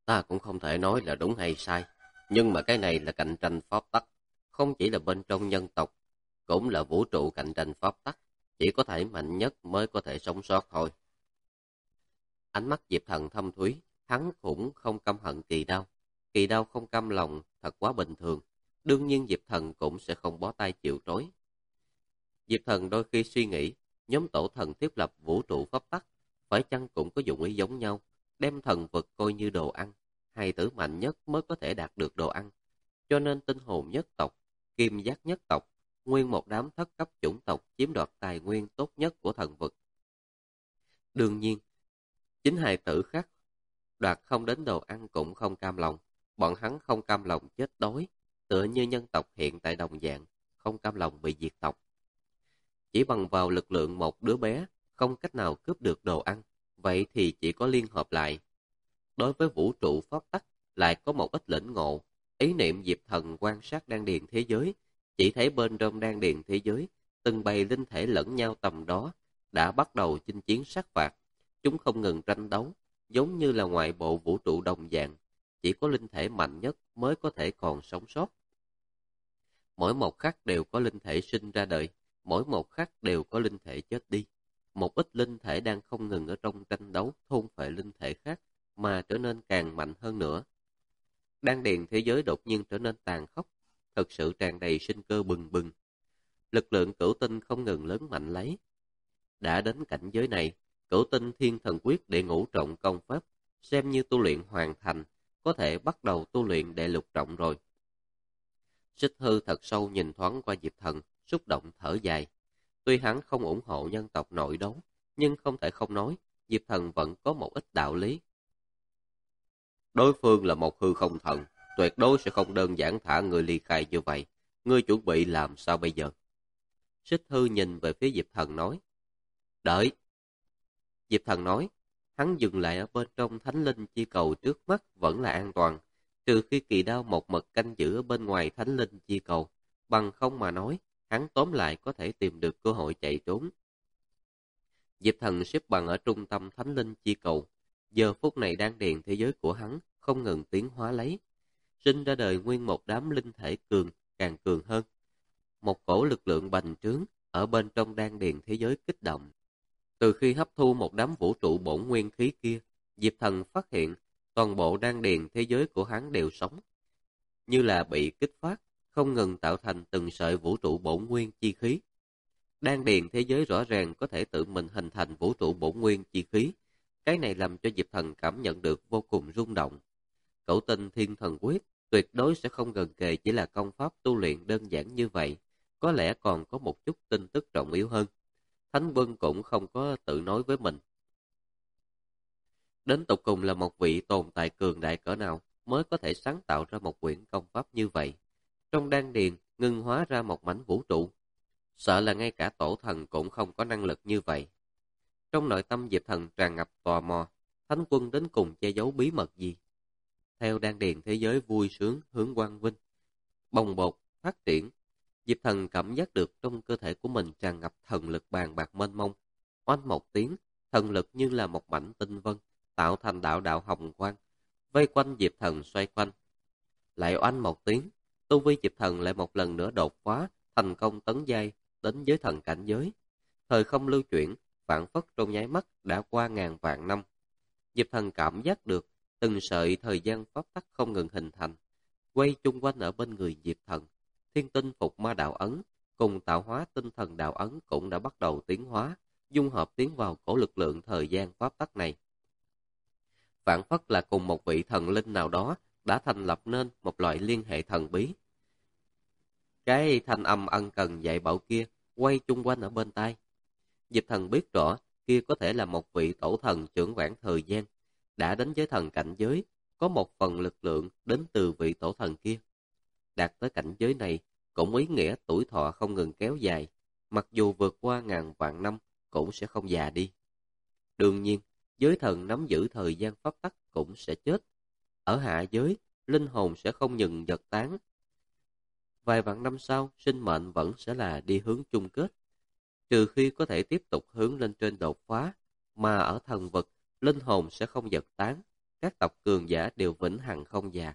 Ta cũng không thể nói là đúng hay sai, nhưng mà cái này là cạnh tranh pháp tắc, không chỉ là bên trong nhân tộc, cũng là vũ trụ cạnh tranh pháp tắc, chỉ có thể mạnh nhất mới có thể sống sót thôi. Ánh mắt Diệp Thần thâm thúy, hắn cũng không căm hận Kỳ đao không căm lòng thật quá bình thường, đương nhiên Diệp Thần cũng sẽ không bó tay chịu trói. Diệp Thần đôi khi suy nghĩ, nhóm tổ thần thiết lập vũ trụ pháp tắc, phải chăng cũng có dụng ý giống nhau, đem thần vật coi như đồ ăn, hài tử mạnh nhất mới có thể đạt được đồ ăn. Cho nên tinh hồn nhất tộc, kim giác nhất tộc, nguyên một đám thất cấp chủng tộc chiếm đoạt tài nguyên tốt nhất của thần vực. Đương nhiên, chính hài tử khác đoạt không đến đồ ăn cũng không cam lòng, bọn hắn không cam lòng chết đói, tựa như nhân tộc hiện tại đồng dạng, không cam lòng bị diệt tộc. Chỉ bằng vào lực lượng một đứa bé, không cách nào cướp được đồ ăn, vậy thì chỉ có liên hợp lại. Đối với vũ trụ pháp tắc, lại có một ít lĩnh ngộ, ý niệm Diệp Thần quan sát đan điền thế giới, chỉ thấy bên trong đan điền thế giới, từng bầy linh thể lẫn nhau tầm đó, đã bắt đầu chinh chiến sát phạt. Chúng không ngừng tranh đấu, giống như là ngoại bộ vũ trụ đồng dạng, chỉ có linh thể mạnh nhất mới có thể còn sống sót. Mỗi một khắc đều có linh thể sinh ra đời, mỗi một khắc đều có linh thể chết đi. Một ít linh thể đang không ngừng ở trong tranh đấu thôn phệ linh thể khác, mà trở nên càng mạnh hơn nữa. Đan điền thế giới đột nhiên trở nên tàn khốc, thực sự tràn đầy sinh cơ bừng bừng. Lực lượng cửu tinh không ngừng lớn mạnh lấy. Đã đến cảnh giới này, cửu tinh thiên thần quyết đệ ngũ trọng công pháp, xem như tu luyện hoàn thành, có thể bắt đầu tu luyện đệ lục trọng rồi. Xích Hư thật sâu nhìn thoáng qua Diệp Thần, xúc động thở dài. Tuy hắn không ủng hộ nhân tộc nội đấu, nhưng không thể không nói, Diệp Thần vẫn có một ít đạo lý. Đối phương là một hư không thần, tuyệt đối sẽ không đơn giản thả người ly khai như vậy. Ngươi chuẩn bị làm sao bây giờ? Xích Hư nhìn về phía Diệp Thần nói. Đợi. Diệp Thần nói, hắn dừng lại ở bên trong thánh linh chi cầu trước mắt vẫn là an toàn, trừ khi Kỳ Đao một mực canh giữ ở bên ngoài thánh linh chi cầu, bằng không mà nói, hắn tóm lại có thể tìm được cơ hội chạy trốn. Diệp Thần xếp bằng ở trung tâm thánh linh chi cầu, giờ phút này đan điền thế giới của hắn không ngừng tiến hóa lấy, sinh ra đời nguyên một đám linh thể càng cường hơn. Một cổ lực lượng bành trướng ở bên trong đan điền thế giới kích động. Từ khi hấp thu một đám vũ trụ bổn nguyên khí kia, Diệp Thần phát hiện toàn bộ đan điền thế giới của hắn đều sống, như là bị kích phát, không ngừng tạo thành từng sợi vũ trụ bổn nguyên chi khí. Đan điền thế giới rõ ràng có thể tự mình hình thành vũ trụ bổn nguyên chi khí, cái này làm cho Diệp Thần cảm nhận được vô cùng rung động. Cửu tinh thiên thần quyết tuyệt đối sẽ không gần kề chỉ là công pháp tu luyện đơn giản như vậy, có lẽ còn có một chút tin tức trọng yếu hơn. Thánh Quân cũng không có tự nói với mình. Đến tột cùng là một vị tồn tại cường đại cỡ nào mới có thể sáng tạo ra một quyển công pháp như vậy. Trong đan điền ngưng hóa ra một mảnh vũ trụ. Sợ là ngay cả tổ thần cũng không có năng lực như vậy. Trong nội tâm Diệp Thần tràn ngập tò mò, Thánh Quân đến cùng che giấu bí mật gì? Theo đan điền thế giới vui sướng hướng quang vinh, bồng bột, phát triển, Diệp Thần cảm giác được trong cơ thể của mình tràn ngập thần lực bàn bạc mênh mông. Oanh một tiếng, thần lực như là một mảnh tinh vân, tạo thành đạo đạo hồng quang, vây quanh Diệp Thần xoay quanh. Lại oanh một tiếng, tu vi Diệp Thần lại một lần nữa đột phá, thành công tấn giai đến giới thần cảnh giới. Thời không lưu chuyển, phảng phất trong nháy mắt đã qua ngàn vạn năm. Diệp Thần cảm giác được từng sợi thời gian pháp tắc không ngừng hình thành, quay chung quanh ở bên người Diệp Thần. Thiên tinh phục ma đạo ấn cùng tạo hóa tinh thần đạo ấn cũng đã bắt đầu tiến hóa, dung hợp tiến vào cổ lực lượng thời gian pháp tắc này. Phảng phất là cùng một vị thần linh nào đó đã thành lập nên một loại liên hệ thần bí. Cái thanh âm ân cần dạy bảo kia quay chung quanh ở bên tai. Diệp Thần biết rõ kia có thể là một vị tổ thần trưởng quản thời gian, đã đến giới thần cảnh giới, có một phần lực lượng đến từ vị tổ thần kia. Đạt tới cảnh giới này cũng ý nghĩa tuổi thọ không ngừng kéo dài, mặc dù vượt qua ngàn vạn năm cũng sẽ không già đi. Đương nhiên, giới thần nắm giữ thời gian pháp tắc cũng sẽ chết. Ở hạ giới, linh hồn sẽ không ngừng giật tán. Vài vạn năm sau, sinh mệnh vẫn sẽ là đi hướng chung kết. Trừ khi có thể tiếp tục hướng lên trên đột phá, mà ở thần vực, linh hồn sẽ không giật tán. các tộc cường giả đều vĩnh hằng không già.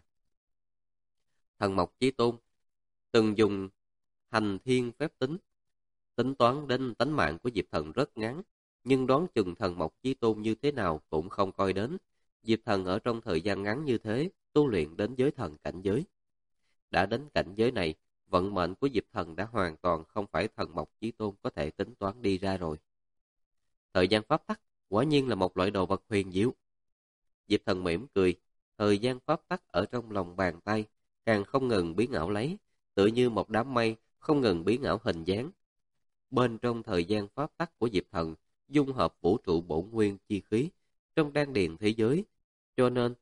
Thần Mộc Chí Tôn từng dùng hành thiên phép tính toán đến tánh mạng của Diệp Thần rất ngắn, nhưng đoán chừng Thần Mộc Chí Tôn như thế nào cũng không coi đến. Diệp Thần ở trong thời gian ngắn như thế, tu luyện đến giới thần cảnh giới. Đã đến cảnh giới này, vận mệnh của Diệp Thần đã hoàn toàn không phải Thần Mộc Chí Tôn có thể tính toán đi ra rồi. Thời gian pháp tắc quả nhiên là một loại đồ vật huyền diệu. Diệp Thần mỉm cười, thời gian pháp tắc ở trong lòng bàn tay càng không ngừng biến ảo lấy, tựa như một đám mây không ngừng biến ảo hình dáng. Bên trong thời gian pháp tắc của Diệp Thần dung hợp vũ trụ bổn nguyên chi khí trong đan điền thế giới, cho nên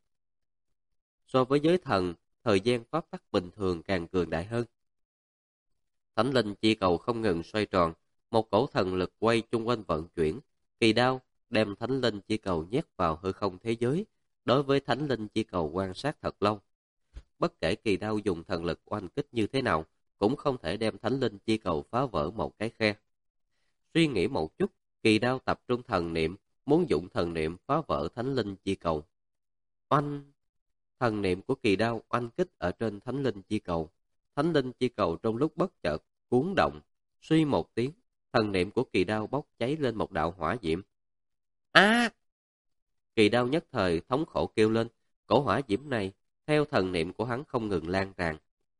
so với giới thần, thời gian pháp tắc bình thường càng cường đại hơn. Thánh linh chi cầu không ngừng xoay tròn, một cổ thần lực quay chung quanh vận chuyển, kỳ đao đem thánh linh chi cầu nhét vào hư không thế giới. Đối với thánh linh chi cầu quan sát thật lâu, bất kể kỳ đao dùng thần lực oanh kích như thế nào, cũng không thể đem thánh linh chi cầu phá vỡ một cái khe. Suy nghĩ một chút, kỳ đao tập trung thần niệm, muốn dụng thần niệm phá vỡ thánh linh chi cầu. Oanh! Thần niệm của kỳ đao oanh kích ở trên thánh linh chi cầu. Thánh linh chi cầu trong lúc bất chợt cuốn động, suy một tiếng, thần niệm của kỳ đao bốc cháy lên một đạo hỏa diễm. A! Kỳ đao nhất thời thống khổ kêu lên, cổ hỏa diễm này theo thần niệm của hắn không ngừng lan tràn.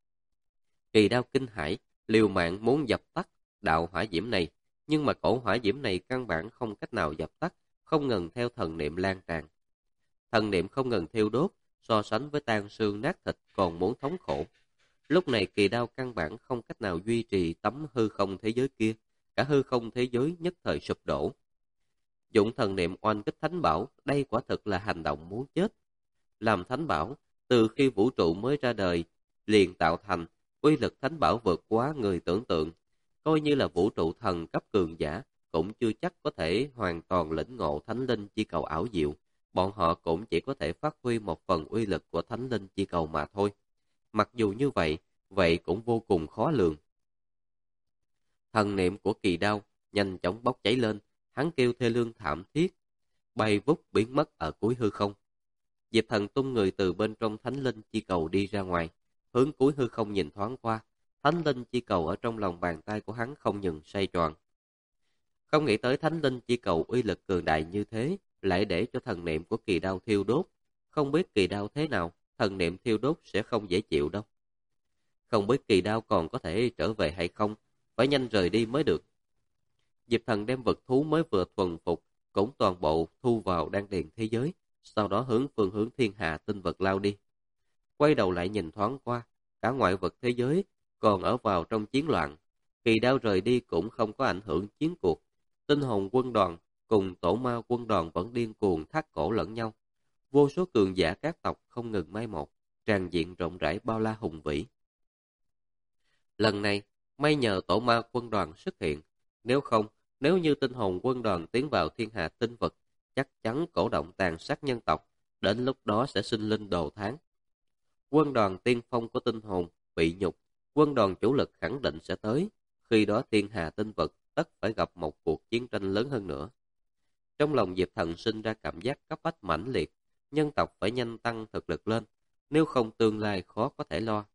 Kỳ đao kinh hãi, liều mạng muốn dập tắt đạo hỏa diễm này, nhưng mà cổ hỏa diễm này căn bản không cách nào dập tắt, không ngừng theo thần niệm lan tràn. Thần niệm không ngừng thiêu đốt, so sánh với tan xương nát thịt còn muốn thống khổ. Lúc này kỳ đao căn bản không cách nào duy trì tấm hư không thế giới kia, cả hư không thế giới nhất thời sụp đổ. Dụng thần niệm oanh kích thánh bảo, đây quả thực là hành động muốn chết. Làm thánh bảo, từ khi vũ trụ mới ra đời, liền tạo thành, uy lực thánh bảo vượt quá người tưởng tượng. Coi như là vũ trụ thần cấp cường giả, cũng chưa chắc có thể hoàn toàn lĩnh ngộ thánh linh chi cầu ảo diệu. Bọn họ cũng chỉ có thể phát huy một phần uy lực của thánh linh chi cầu mà thôi. Mặc dù như vậy, vậy cũng vô cùng khó lường. Thần niệm của kỳ đao nhanh chóng bốc cháy lên, hắn kêu thê lương thảm thiết, bay vút biến mất ở cuối hư không. Diệp Thần tung người từ bên trong thánh linh chi cầu đi ra ngoài, hướng cuối hư không nhìn thoáng qua, thánh linh chi cầu ở trong lòng bàn tay của hắn không ngừng xoay tròn. Không nghĩ tới thánh linh chi cầu uy lực cường đại như thế, lại để cho thần niệm của kỳ đao thiêu đốt. Không biết kỳ đao thế nào, thần niệm thiêu đốt sẽ không dễ chịu đâu. Không biết kỳ đao còn có thể trở về hay không, phải nhanh rời đi mới được. Diệp Thần đem vật thú mới vừa thuần phục, cũng toàn bộ thu vào đan điền thế giới, sau đó hướng phương hướng thiên hà tinh vực lao đi. Quay đầu lại nhìn thoáng qua, cả ngoại vật thế giới còn ở vào trong chiến loạn. Kỳ đao rời đi cũng không có ảnh hưởng chiến cuộc. Tinh hồn quân đoàn cùng tổ ma quân đoàn vẫn điên cuồng thắt cổ lẫn nhau. Vô số cường giả các tộc không ngừng mai một, tràn diện rộng rãi bao la hùng vĩ. Lần này, may nhờ tổ ma quân đoàn xuất hiện. Nếu như tinh hồn quân đoàn tiến vào thiên hà tinh vực, chắc chắn cổ động tàn sát nhân tộc, đến lúc đó sẽ sinh linh đồ tháng. Quân đoàn tiên phong của tinh hồn bị nhục, quân đoàn chủ lực khẳng định sẽ tới, khi đó thiên hà tinh vực tất phải gặp một cuộc chiến tranh lớn hơn nữa. Trong lòng Diệp Thần sinh ra cảm giác cấp bách mãnh liệt, nhân tộc phải nhanh tăng thực lực lên, nếu không tương lai khó có thể lo.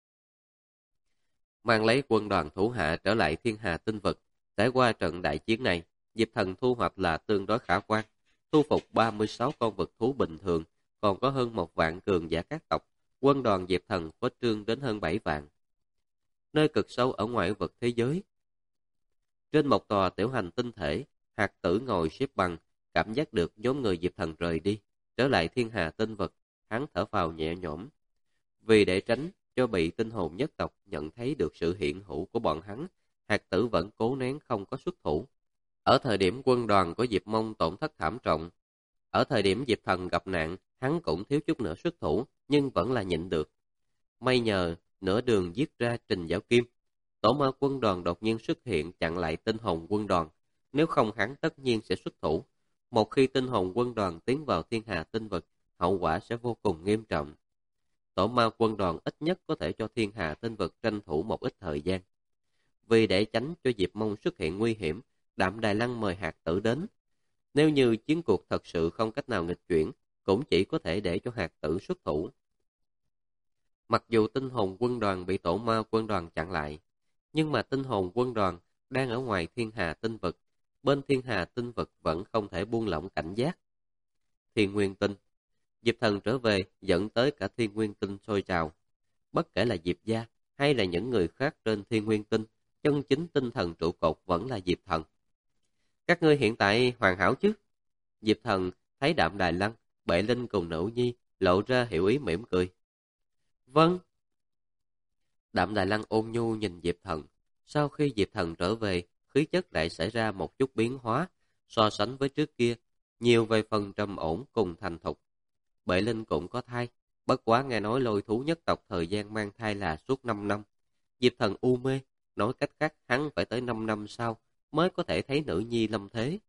Mang lấy quân đoàn thủ hạ trở lại thiên hà tinh vực, trải qua trận đại chiến này, Diệp Thần thu hoạch là tương đối khả quan, thu phục 36 con vật thú bình thường, còn có hơn 1 vạn cường giả các tộc, quân đoàn Diệp Thần khuếch trương đến hơn 7 vạn. Nơi cực sâu ở ngoại vực thế giới, trên một tòa tiểu hành tinh thể, Hạt Tử ngồi xếp bằng, cảm giác được nhóm người Diệp Thần rời đi, trở lại thiên hà tinh vực, hắn thở phào nhẹ nhõm. Vì để tránh cho bị tinh hồn nhất tộc nhận thấy được sự hiện hữu của bọn hắn, Hạt Tử vẫn cố nén không có xuất thủ. Ở thời điểm quân đoàn của Diệp Mông tổn thất thảm trọng, ở thời điểm Diệp Thần gặp nạn, hắn cũng thiếu chút nữa xuất thủ, nhưng vẫn là nhịn được. May nhờ nửa đường giết ra Trình Giảo Kim, tổ ma quân đoàn đột nhiên xuất hiện chặn lại tinh hồn quân đoàn, nếu không hắn tất nhiên sẽ xuất thủ. Một khi tinh hồn quân đoàn tiến vào thiên hà tinh vực, hậu quả sẽ vô cùng nghiêm trọng. Tổ ma quân đoàn ít nhất có thể cho thiên hà tinh vực tranh thủ một ít thời gian. Vì để tránh cho Diệp Mông xuất hiện nguy hiểm, Đạm Đài Lăng mời Hạt Tử đến. Nếu như chiến cuộc thật sự không cách nào nghịch chuyển, cũng chỉ có thể để cho hạt tử xuất thủ. Mặc dù tinh hồn quân đoàn bị tổ ma quân đoàn chặn lại, nhưng mà tinh hồn quân đoàn đang ở ngoài thiên hà tinh vực, bên thiên hà tinh vực vẫn không thể buông lỏng cảnh giác. Thiên Nguyên Tinh, Diệp Thần trở về dẫn tới cả Thiên Nguyên Tinh sôi trào. Bất kể là Diệp gia hay là những người khác trên Thiên Nguyên Tinh, chân chính tinh thần trụ cột vẫn là Diệp Thần. Các ngươi hiện tại hoàn hảo chứ? Diệp Thần thấy Đạm Đài Lăng, Bệ Linh cùng Nữ Nhi lộ ra hiểu ý mỉm cười. Vâng. Đạm Đài Lăng ôn nhu nhìn Diệp Thần. Sau khi Diệp Thần trở về, khí chất lại xảy ra một chút biến hóa, so sánh với trước kia, nhiều về phần trầm ổn cùng thành thục. Bệ Linh cũng có thai, bất quá nghe nói Lôi Thú nhất tộc thời gian mang thai là suốt 5 năm. Diệp Thần u mê, nói cách khác hắn phải tới 5 năm sau mới có thể thấy Nữ Nhi lâm thế.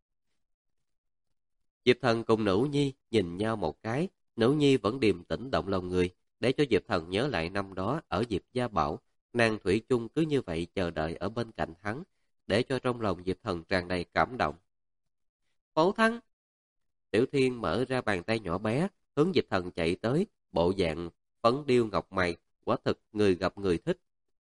Diệp Thần cùng Nữ Nhi nhìn nhau một cái, Nữ Nhi vẫn điềm tĩnh động lòng người, để cho Diệp Thần nhớ lại năm đó ở Diệp Gia Bảo, nàng thủy chung cứ như vậy chờ đợi ở bên cạnh hắn, để cho trong lòng Diệp Thần tràn đầy cảm động. Phụ thân! Tiểu Thiên mở ra bàn tay nhỏ bé, hướng Diệp Thần chạy tới, bộ dạng phấn điêu ngọc mày, quả thực người gặp người thích.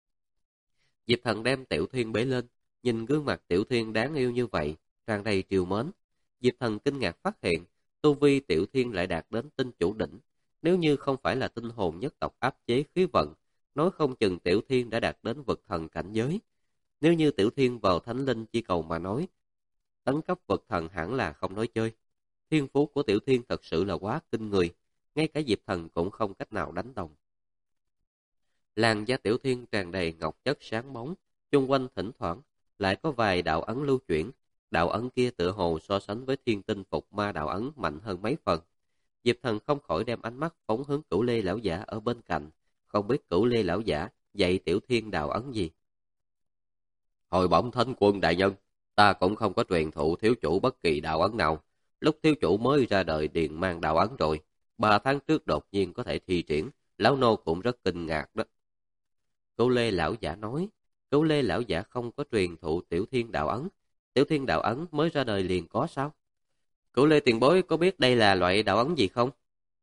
Diệp Thần đem Tiểu Thiên bế lên, nhìn gương mặt Tiểu Thiên đáng yêu như vậy, tràn đầy trìu mến. Diệp Thần kinh ngạc phát hiện, tu vi Tiểu Thiên lại đạt đến tinh chủ đỉnh. Nếu như không phải là tinh hồn nhất tộc áp chế khí vận, nói không chừng Tiểu Thiên đã đạt đến vực thần cảnh giới. Nếu như Tiểu Thiên vào Thánh Linh Chi Cầu mà nói, tấn cấp vực thần hẳn là không nói chơi. Thiên phú của Tiểu Thiên thật sự là quá kinh người, ngay cả Diệp Thần cũng không cách nào đánh đồng. Làn da Tiểu Thiên tràn đầy ngọc chất sáng bóng, chung quanh thỉnh thoảng lại có vài đạo ấn lưu chuyển. Đạo ấn kia tựa hồ so sánh với Thiên Tinh Phục Ma đạo ấn mạnh hơn mấy phần. Diệp Thần không khỏi đem ánh mắt phóng hướng Cửu Lê lão giả ở bên cạnh, không biết Cửu Lê lão giả dạy Tiểu Thiên đạo ấn gì. Hồi bẩm Thánh Quân đại nhân, ta cũng không có truyền thụ thiếu chủ bất kỳ đạo ấn nào. Lúc thiếu chủ mới ra đời điền mang đạo ấn rồi, 3 tháng trước đột nhiên có thể thi triển, lão nô cũng rất kinh ngạc đó. Cửu Lê lão giả nói, Cửu Lê lão giả không có truyền thụ Tiểu Thiên đạo ấn. Tiểu Thiên đạo ấn mới ra đời liền có sao? Cửu Lê tiền bối có biết đây là loại đạo ấn gì không?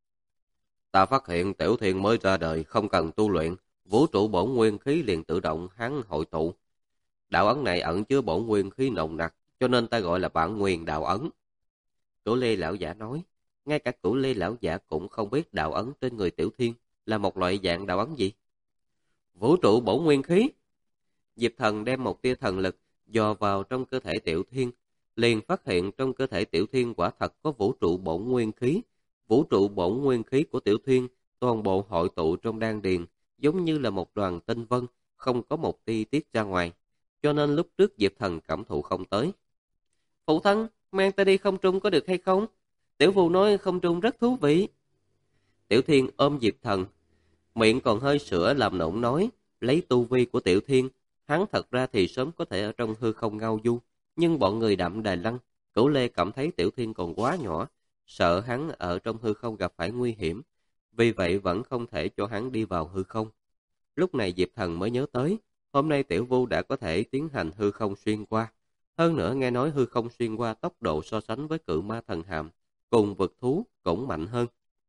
Ta phát hiện Tiểu Thiên mới ra đời không cần tu luyện, vũ trụ bổn nguyên khí liền tự động hắn hội tụ. Đạo ấn này ẩn chứa bổn nguyên khí nồng nặc, cho nên ta gọi là bản nguyên đạo ấn. Cửu Lê lão giả nói, ngay cả Cửu Lê lão giả cũng không biết đạo ấn trên người Tiểu Thiên là một loại dạng đạo ấn gì. Vũ trụ bổn nguyên khí. Diệp Thần đem một tia thần lực dò vào trong cơ thể Tiểu Thiên, liền phát hiện trong cơ thể Tiểu Thiên quả thật có vũ trụ bổn nguyên khí. Vũ trụ bổn nguyên khí của Tiểu Thiên toàn bộ hội tụ trong đan điền, giống như là một đoàn tinh vân, không có một tia tiết ra ngoài. Cho nên lúc trước Diệp Thần cảm thụ không tới. Phụ thân, mang ta đi không trung có được hay không? Tiểu Vũ nói không trung rất thú vị. Tiểu Thiên ôm Diệp Thần, miệng còn hơi sữa làm nũng nói, lấy tu vi của Tiểu Thiên, hắn thật ra thì sớm có thể ở trong hư không ngao du, nhưng bọn người Đạm Đài Lăng, Cửu Lê cảm thấy Tiểu Thiên còn quá nhỏ, sợ hắn ở trong hư không gặp phải nguy hiểm, vì vậy vẫn không thể cho hắn đi vào hư không. Lúc này Diệp Thần mới nhớ tới, hôm nay Tiểu Vu đã có thể tiến hành hư không xuyên qua. Hơn nữa nghe nói hư không xuyên qua tốc độ so sánh với cự ma thần hàm, cùng vực thú cũng mạnh hơn.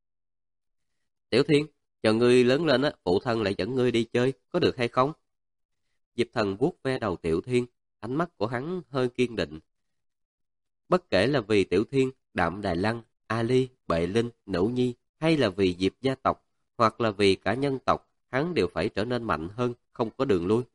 Tiểu Thiên, chờ ngươi lớn lên, phụ thân lại dẫn ngươi đi chơi, có được hay không? Diệp Thần vuốt ve đầu Tiểu Thiên, ánh mắt của hắn hơi kiên định. Bất kể là vì Tiểu Thiên, Đạm Đài Lăng, Ali, Bệ Linh, Nữ Nhi, hay là vì Diệp gia tộc, hoặc là vì cả nhân tộc, hắn đều phải trở nên mạnh hơn, không có đường lui.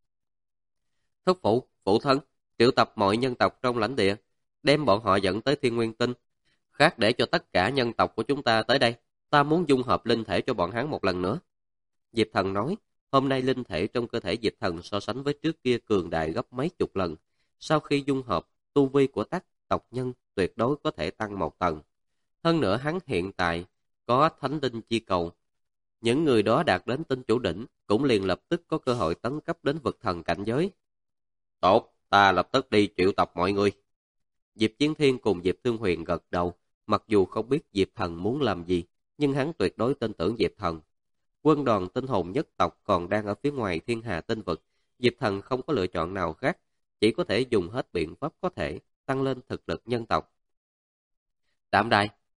Thúc phụ, phụ thân, triệu tập mọi nhân tộc trong lãnh địa, đem bọn họ dẫn tới Thiên Nguyên Tinh, khác để cho tất cả nhân tộc của chúng ta tới đây. Ta muốn dung hợp linh thể cho bọn hắn một lần nữa. Diệp Thần nói, hôm nay linh thể trong cơ thể Diệp Thần so sánh với trước kia cường đại gấp mấy chục lần. Sau khi dung hợp, tu vi của các tộc nhân tuyệt đối có thể tăng một tầng. Hơn nữa hắn hiện tại có Thánh Linh Chi Cầu. Những người đó đạt đến tinh chủ đỉnh cũng liền lập tức có cơ hội tấn cấp đến vực thần cảnh giới. Tốt, ta lập tức đi triệu tập mọi người. Diệp Chiến Thiên cùng Diệp Thương Huyền gật đầu, mặc dù không biết Diệp Thần muốn làm gì, nhưng hắn tuyệt đối tin tưởng Diệp Thần. Quân đoàn tinh hồn nhất tộc còn đang ở phía ngoài thiên hà tinh vực, Diệp Thần không có lựa chọn nào khác, chỉ có thể dùng hết biện pháp có thể tăng lên thực lực nhân tộc. Đạm Đài,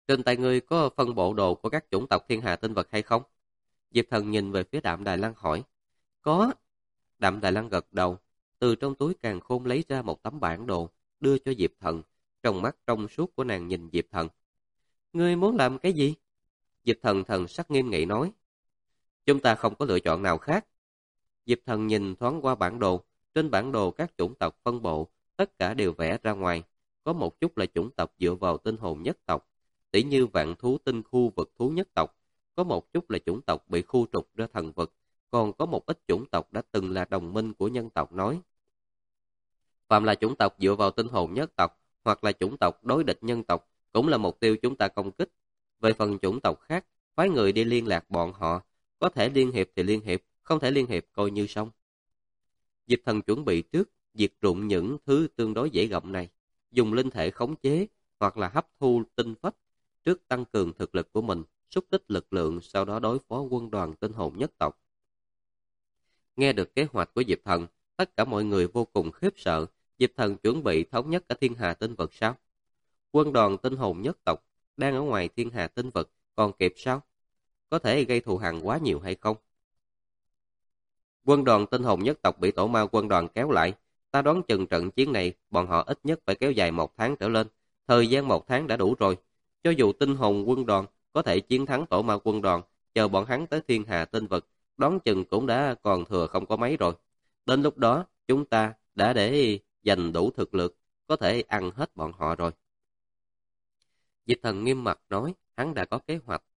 Trên tay ngươi có phân bộ đồ của các chủng tộc thiên hà tinh vật hay không? Diệp Thần nhìn về phía Đạm Đài Lăng hỏi. Có. Đạm Đài Lăng gật đầu, từ trong túi càn khôn lấy ra một tấm bản đồ, đưa cho Diệp Thần. Trong mắt trong suốt của nàng nhìn Diệp Thần. Ngươi muốn làm cái gì? Diệp Thần thần sắc nghiêm nghị nói. Chúng ta không có lựa chọn nào khác. Diệp Thần nhìn thoáng qua bản đồ, trên bản đồ các chủng tộc phân bộ, tất cả đều vẽ ra ngoài. Có một chút là chủng tộc dựa vào tinh hồn nhất tộc, tỉ như vạn thú tinh khu vực thú nhất tộc. Có một chút là chủng tộc bị khu trục ra thần vực, còn có một ít chủng tộc đã từng là đồng minh của nhân tộc nói. Phạm là chủng tộc dựa vào tinh hồn nhất tộc, hoặc là chủng tộc đối địch nhân tộc, cũng là mục tiêu chúng ta công kích. Về phần chủng tộc khác, phái người đi liên lạc bọn họ, có thể liên hiệp thì liên hiệp, không thể liên hiệp coi như xong. Diệp Thần chuẩn bị trước, diệt rụng những thứ tương đối dễ gặm này, dùng linh thể khống chế, hoặc là hấp thu tinh phách, trước tăng cường thực lực của mình, xúc tích lực lượng, sau đó đối phó quân đoàn tinh hồn nhất tộc. Nghe được kế hoạch của Diệp Thần, tất cả mọi người vô cùng khiếp sợ. Diệp Thần chuẩn bị thống nhất cả thiên hà tinh vực sao? Quân đoàn tinh hồn nhất tộc đang ở ngoài thiên hà tinh vực, còn kịp sao? Có thể gây thù hằn quá nhiều hay không? Quân đoàn tinh hồn nhất tộc bị tổ ma quân đoàn kéo lại. Ta đoán chừng trận chiến này bọn họ ít nhất phải kéo dài 1 tháng trở lên. Thời gian 1 tháng đã đủ rồi. Cho dù tinh hồn quân đoàn có thể chiến thắng tổ ma quân đoàn, chờ bọn hắn tới thiên hà tinh vực, đoán chừng cũng đã còn thừa không có mấy rồi. Đến lúc đó, chúng ta đã để dành đủ thực lực, có thể ăn hết bọn họ rồi. Diệp Thần nghiêm mặt nói, hắn đã có kế hoạch.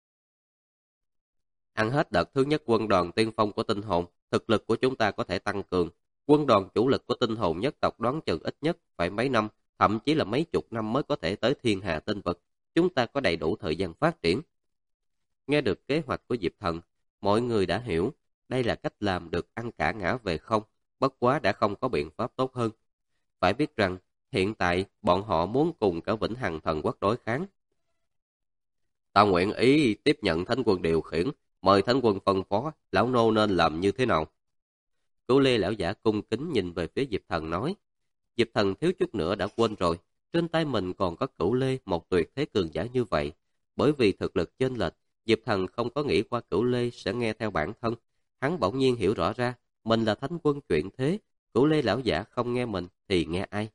Ăn hết đợt thứ nhất quân đoàn tiên phong của tinh hồn, thực lực của chúng ta có thể tăng cường. Quân đoàn chủ lực của tinh hồn nhất tộc đoán chừng ít nhất phải mấy năm, thậm chí là mấy chục năm mới có thể tới thiên hà tinh vực. Chúng ta có đầy đủ thời gian phát triển. Nghe được kế hoạch của Diệp Thần, mọi người đã hiểu, đây là cách làm được ăn cả ngã về không, bất quá đã không có biện pháp tốt hơn. Phải biết rằng, hiện tại bọn họ muốn cùng cả Vĩnh Hằng Thần Quốc đối kháng. Ta nguyện ý tiếp nhận Thánh Quân điều khiển, mời Thánh Quân phân phó, lão nô nên làm như thế nào? Cửu Lê lão giả cung kính nhìn về phía Diệp Thần nói. Diệp Thần thiếu chút nữa đã quên rồi, trên tay mình còn có Cửu Lê, một tuyệt thế cường giả như vậy. Bởi vì thực lực chênh lệch, Diệp Thần không có nghĩ qua Cửu Lê sẽ nghe theo bản thân. Hắn bỗng nhiên hiểu rõ ra, mình là Thánh Quân chuyển thế, Cửu Lê lão giả không nghe mình thì nghe ai?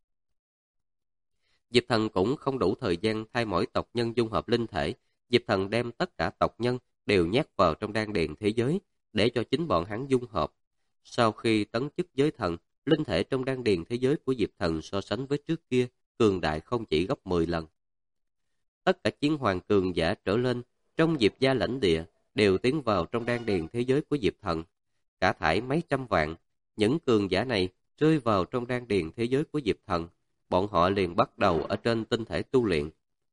Diệp Thần cũng không đủ thời gian thay mỗi tộc nhân dung hợp linh thể. Diệp Thần đem tất cả tộc nhân đều nhét vào trong đan điền thế giới, để cho chính bọn hắn dung hợp. Sau khi tấn chức giới thần, linh thể trong đan điền thế giới của Diệp Thần so sánh với trước kia, cường đại không chỉ gấp 10 lần. Tất cả chiến hoàng cường giả trở lên trong Diệp gia lãnh địa đều tiến vào trong đan điền thế giới của Diệp Thần. Cả thảy mấy trăm vạn, những cường giả này rơi vào trong đan điền thế giới của Diệp Thần, bọn họ liền bắt đầu ở trên tinh thể tu luyện.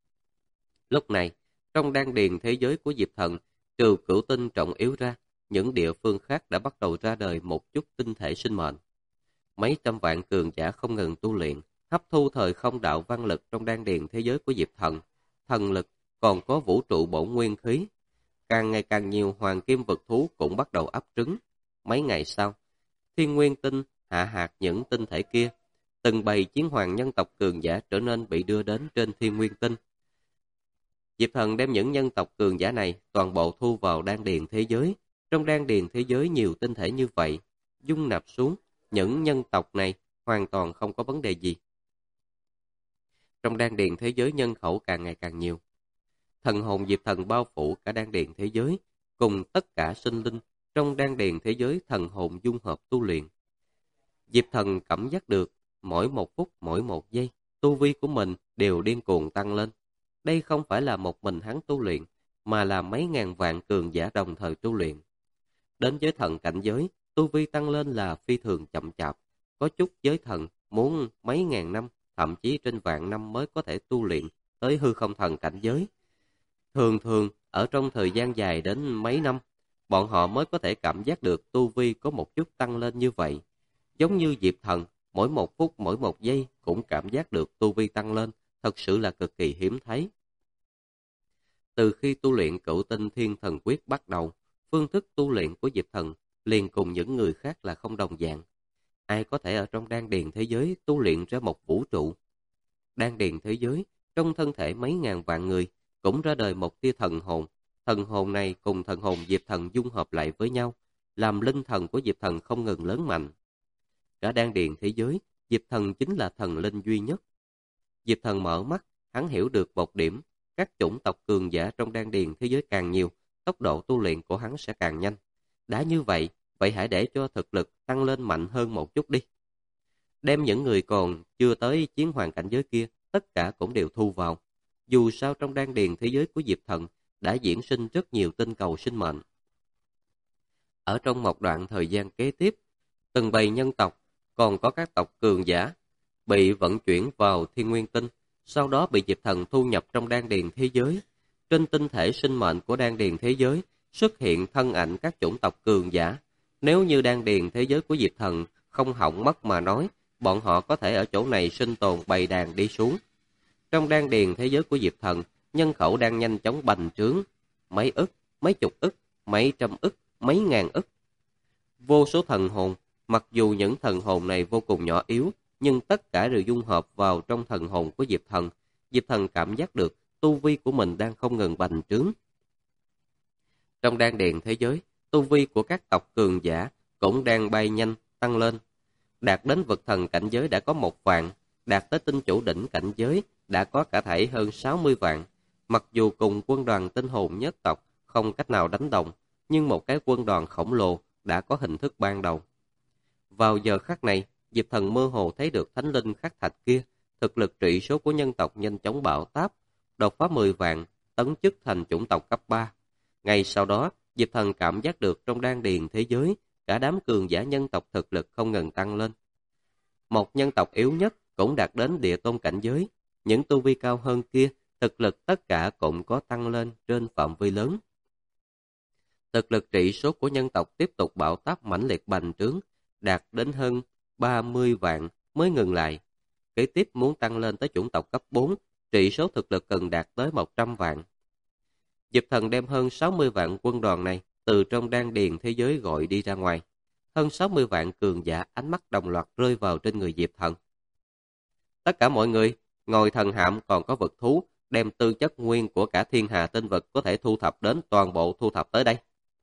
Lúc này, trong đan điền thế giới của Diệp Thần, trừ cửu tinh trọng yếu ra, những địa phương khác đã bắt đầu ra đời một chút tinh thể sinh mệnh. Mấy trăm vạn cường giả không ngừng tu luyện, hấp thu thời không đạo văn lực trong đan điền thế giới của Diệp Thần, thần lực, còn có vũ trụ bổn nguyên khí. Càng ngày càng nhiều hoàng kim vật thú cũng bắt đầu ấp trứng. Mấy ngày sau, Thiên Nguyên Tinh hạ hạt những tinh thể kia, từng bầy chiến hoàng nhân tộc cường giả trở nên bị đưa đến trên Thiên Nguyên Tinh. Diệp Thần đem những nhân tộc cường giả này toàn bộ thu vào đan điền thế giới. Trong đan điền thế giới nhiều tinh thể như vậy, dung nạp xuống, những nhân tộc này hoàn toàn không có vấn đề gì. Trong đan điền thế giới nhân khẩu càng ngày càng nhiều. Thần hồn Diệp Thần bao phủ cả đan điền thế giới, cùng tất cả sinh linh trong đan điền thế giới thần hồn dung hợp tu luyện. Diệp Thần cảm giác được, mỗi 1 phút, mỗi 1 giây, tu vi của mình đều điên cuồng tăng lên. Đây không phải là một mình hắn tu luyện, mà là mấy ngàn vạn cường giả đồng thời tu luyện. Đến giới thần cảnh giới, tu vi tăng lên là phi thường chậm chạp. Có chút giới thần muốn mấy ngàn năm, thậm chí trên vạn năm mới có thể tu luyện tới hư không thần cảnh giới. Thường thường, ở trong thời gian dài đến mấy năm, bọn họ mới có thể cảm giác được tu vi có một chút tăng lên như vậy. Giống như Diệp Thần, mỗi 1 phút, mỗi 1 giây cũng cảm giác được tu vi tăng lên, thật sự là cực kỳ hiếm thấy. Từ khi tu luyện Cửu Tinh Thiên Thần Quyết bắt đầu, phương thức tu luyện của Diệp Thần liền cùng những người khác là không đồng dạng. Ai có thể ở trong đan điền thế giới tu luyện ra một vũ trụ? Đan điền thế giới, trong thân thể mấy ngàn vạn người, cũng ra đời một tia thần hồn. Thần hồn này cùng thần hồn Diệp Thần dung hợp lại với nhau, làm linh thần của Diệp Thần không ngừng lớn mạnh. Cả đan điền thế giới, Diệp Thần chính là thần linh duy nhất. Diệp Thần mở mắt, hắn hiểu được một điểm, các chủng tộc cường giả trong đan điền thế giới càng nhiều, tốc độ tu luyện của hắn sẽ càng nhanh. Đã như vậy, vậy hãy để cho thực lực tăng lên mạnh hơn một chút đi. Đem những người còn chưa tới chiến hoàng cảnh giới kia, tất cả cũng đều thu vào. Dù sao trong đan điền thế giới của Diệp Thần đã diễn sinh rất nhiều tinh cầu sinh mệnh. Ở trong một đoạn thời gian kế tiếp, từng bầy nhân tộc, còn có các tộc cường giả, bị vận chuyển vào Thiên Nguyên Tinh, sau đó bị Diệp Thần thu nhập trong đan điền thế giới. Trên tinh thể sinh mệnh của đan điền thế giới xuất hiện thân ảnh các chủng tộc cường giả. Nếu như đan điền thế giới của Diệp Thần không hỏng mất mà nói, bọn họ có thể ở chỗ này sinh tồn bầy đàn đi xuống. Trong đan điền thế giới của Diệp Thần, nhân khẩu đang nhanh chóng bành trướng, mấy ức, mấy chục ức, mấy trăm ức, mấy ngàn ức. Vô số thần hồn, mặc dù những thần hồn này vô cùng nhỏ yếu, nhưng tất cả đều dung hợp vào trong thần hồn của Diệp Thần. Diệp Thần cảm giác được tu vi của mình đang không ngừng bành trướng. Trong đan điền thế giới, tu vi của các tộc cường giả cũng đang bay nhanh tăng lên. Đạt đến vực thần cảnh giới đã có 1 vạn, đạt tới tinh chủ đỉnh cảnh giới đã có cả thảy hơn 60 vạn. Mặc dù cùng quân đoàn tinh hồn nhất tộc không cách nào đánh đồng, nhưng một cái quân đoàn khổng lồ đã có hình thức ban đầu. Vào giờ khắc này, Diệp Thần mơ hồ thấy được thánh linh khắc thạch kia, thực lực trị số của nhân tộc nhanh chóng bạo táp, đột phá 10 vạn, tấn chức thành chủng tộc cấp 3. Ngay sau đó, Diệp Thần cảm giác được trong đan điền thế giới, cả đám cường giả nhân tộc thực lực không ngừng tăng lên. Một nhân tộc yếu nhất cũng đạt đến địa tôn cảnh giới, những tu vi cao hơn kia, thực lực tất cả cũng có tăng lên trên phạm vi lớn. Thực lực trị số của nhân tộc tiếp tục bạo táp mãnh liệt bành trướng, đạt đến hơn 30 vạn mới ngừng lại. Kế tiếp muốn tăng lên tới chủng tộc cấp 4, trị số thực lực cần đạt tới 100 vạn. Diệp Thần đem hơn 60 vạn quân đoàn này từ trong đan điền thế giới gọi đi ra ngoài. Hơn 60 vạn cường giả ánh mắt đồng loạt rơi vào trên người Diệp Thần. Tất cả mọi người, ngồi thần hạm còn có vật thú, đem tư chất nguyên của cả thiên hà tinh vực có thể thu thập đến toàn bộ thu thập tới đây.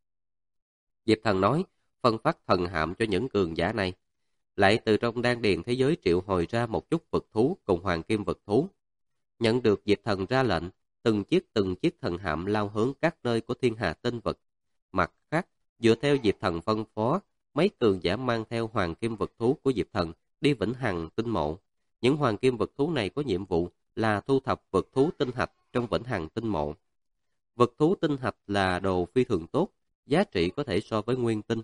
Diệp Thần nói, phân phát thần hạm cho những cường giả này. Lại từ trong đan điền thế giới triệu hồi ra một chút vật thú cùng hoàng kim vật thú. Nhận được Diệp Thần ra lệnh, từng chiếc thần hạm lao hướng các nơi của thiên hà tinh vực. Mặt khác, dựa theo Diệp Thần phân phó, mấy cường giả mang theo hoàng kim vật thú của Diệp Thần đi Vĩnh Hằng tinh mộ. Những hoàng kim vật thú này có nhiệm vụ là thu thập vật thú tinh hạch trong Vĩnh Hằng tinh mộ. Vật thú tinh hạch là đồ phi thường tốt, giá trị có thể so với nguyên tinh.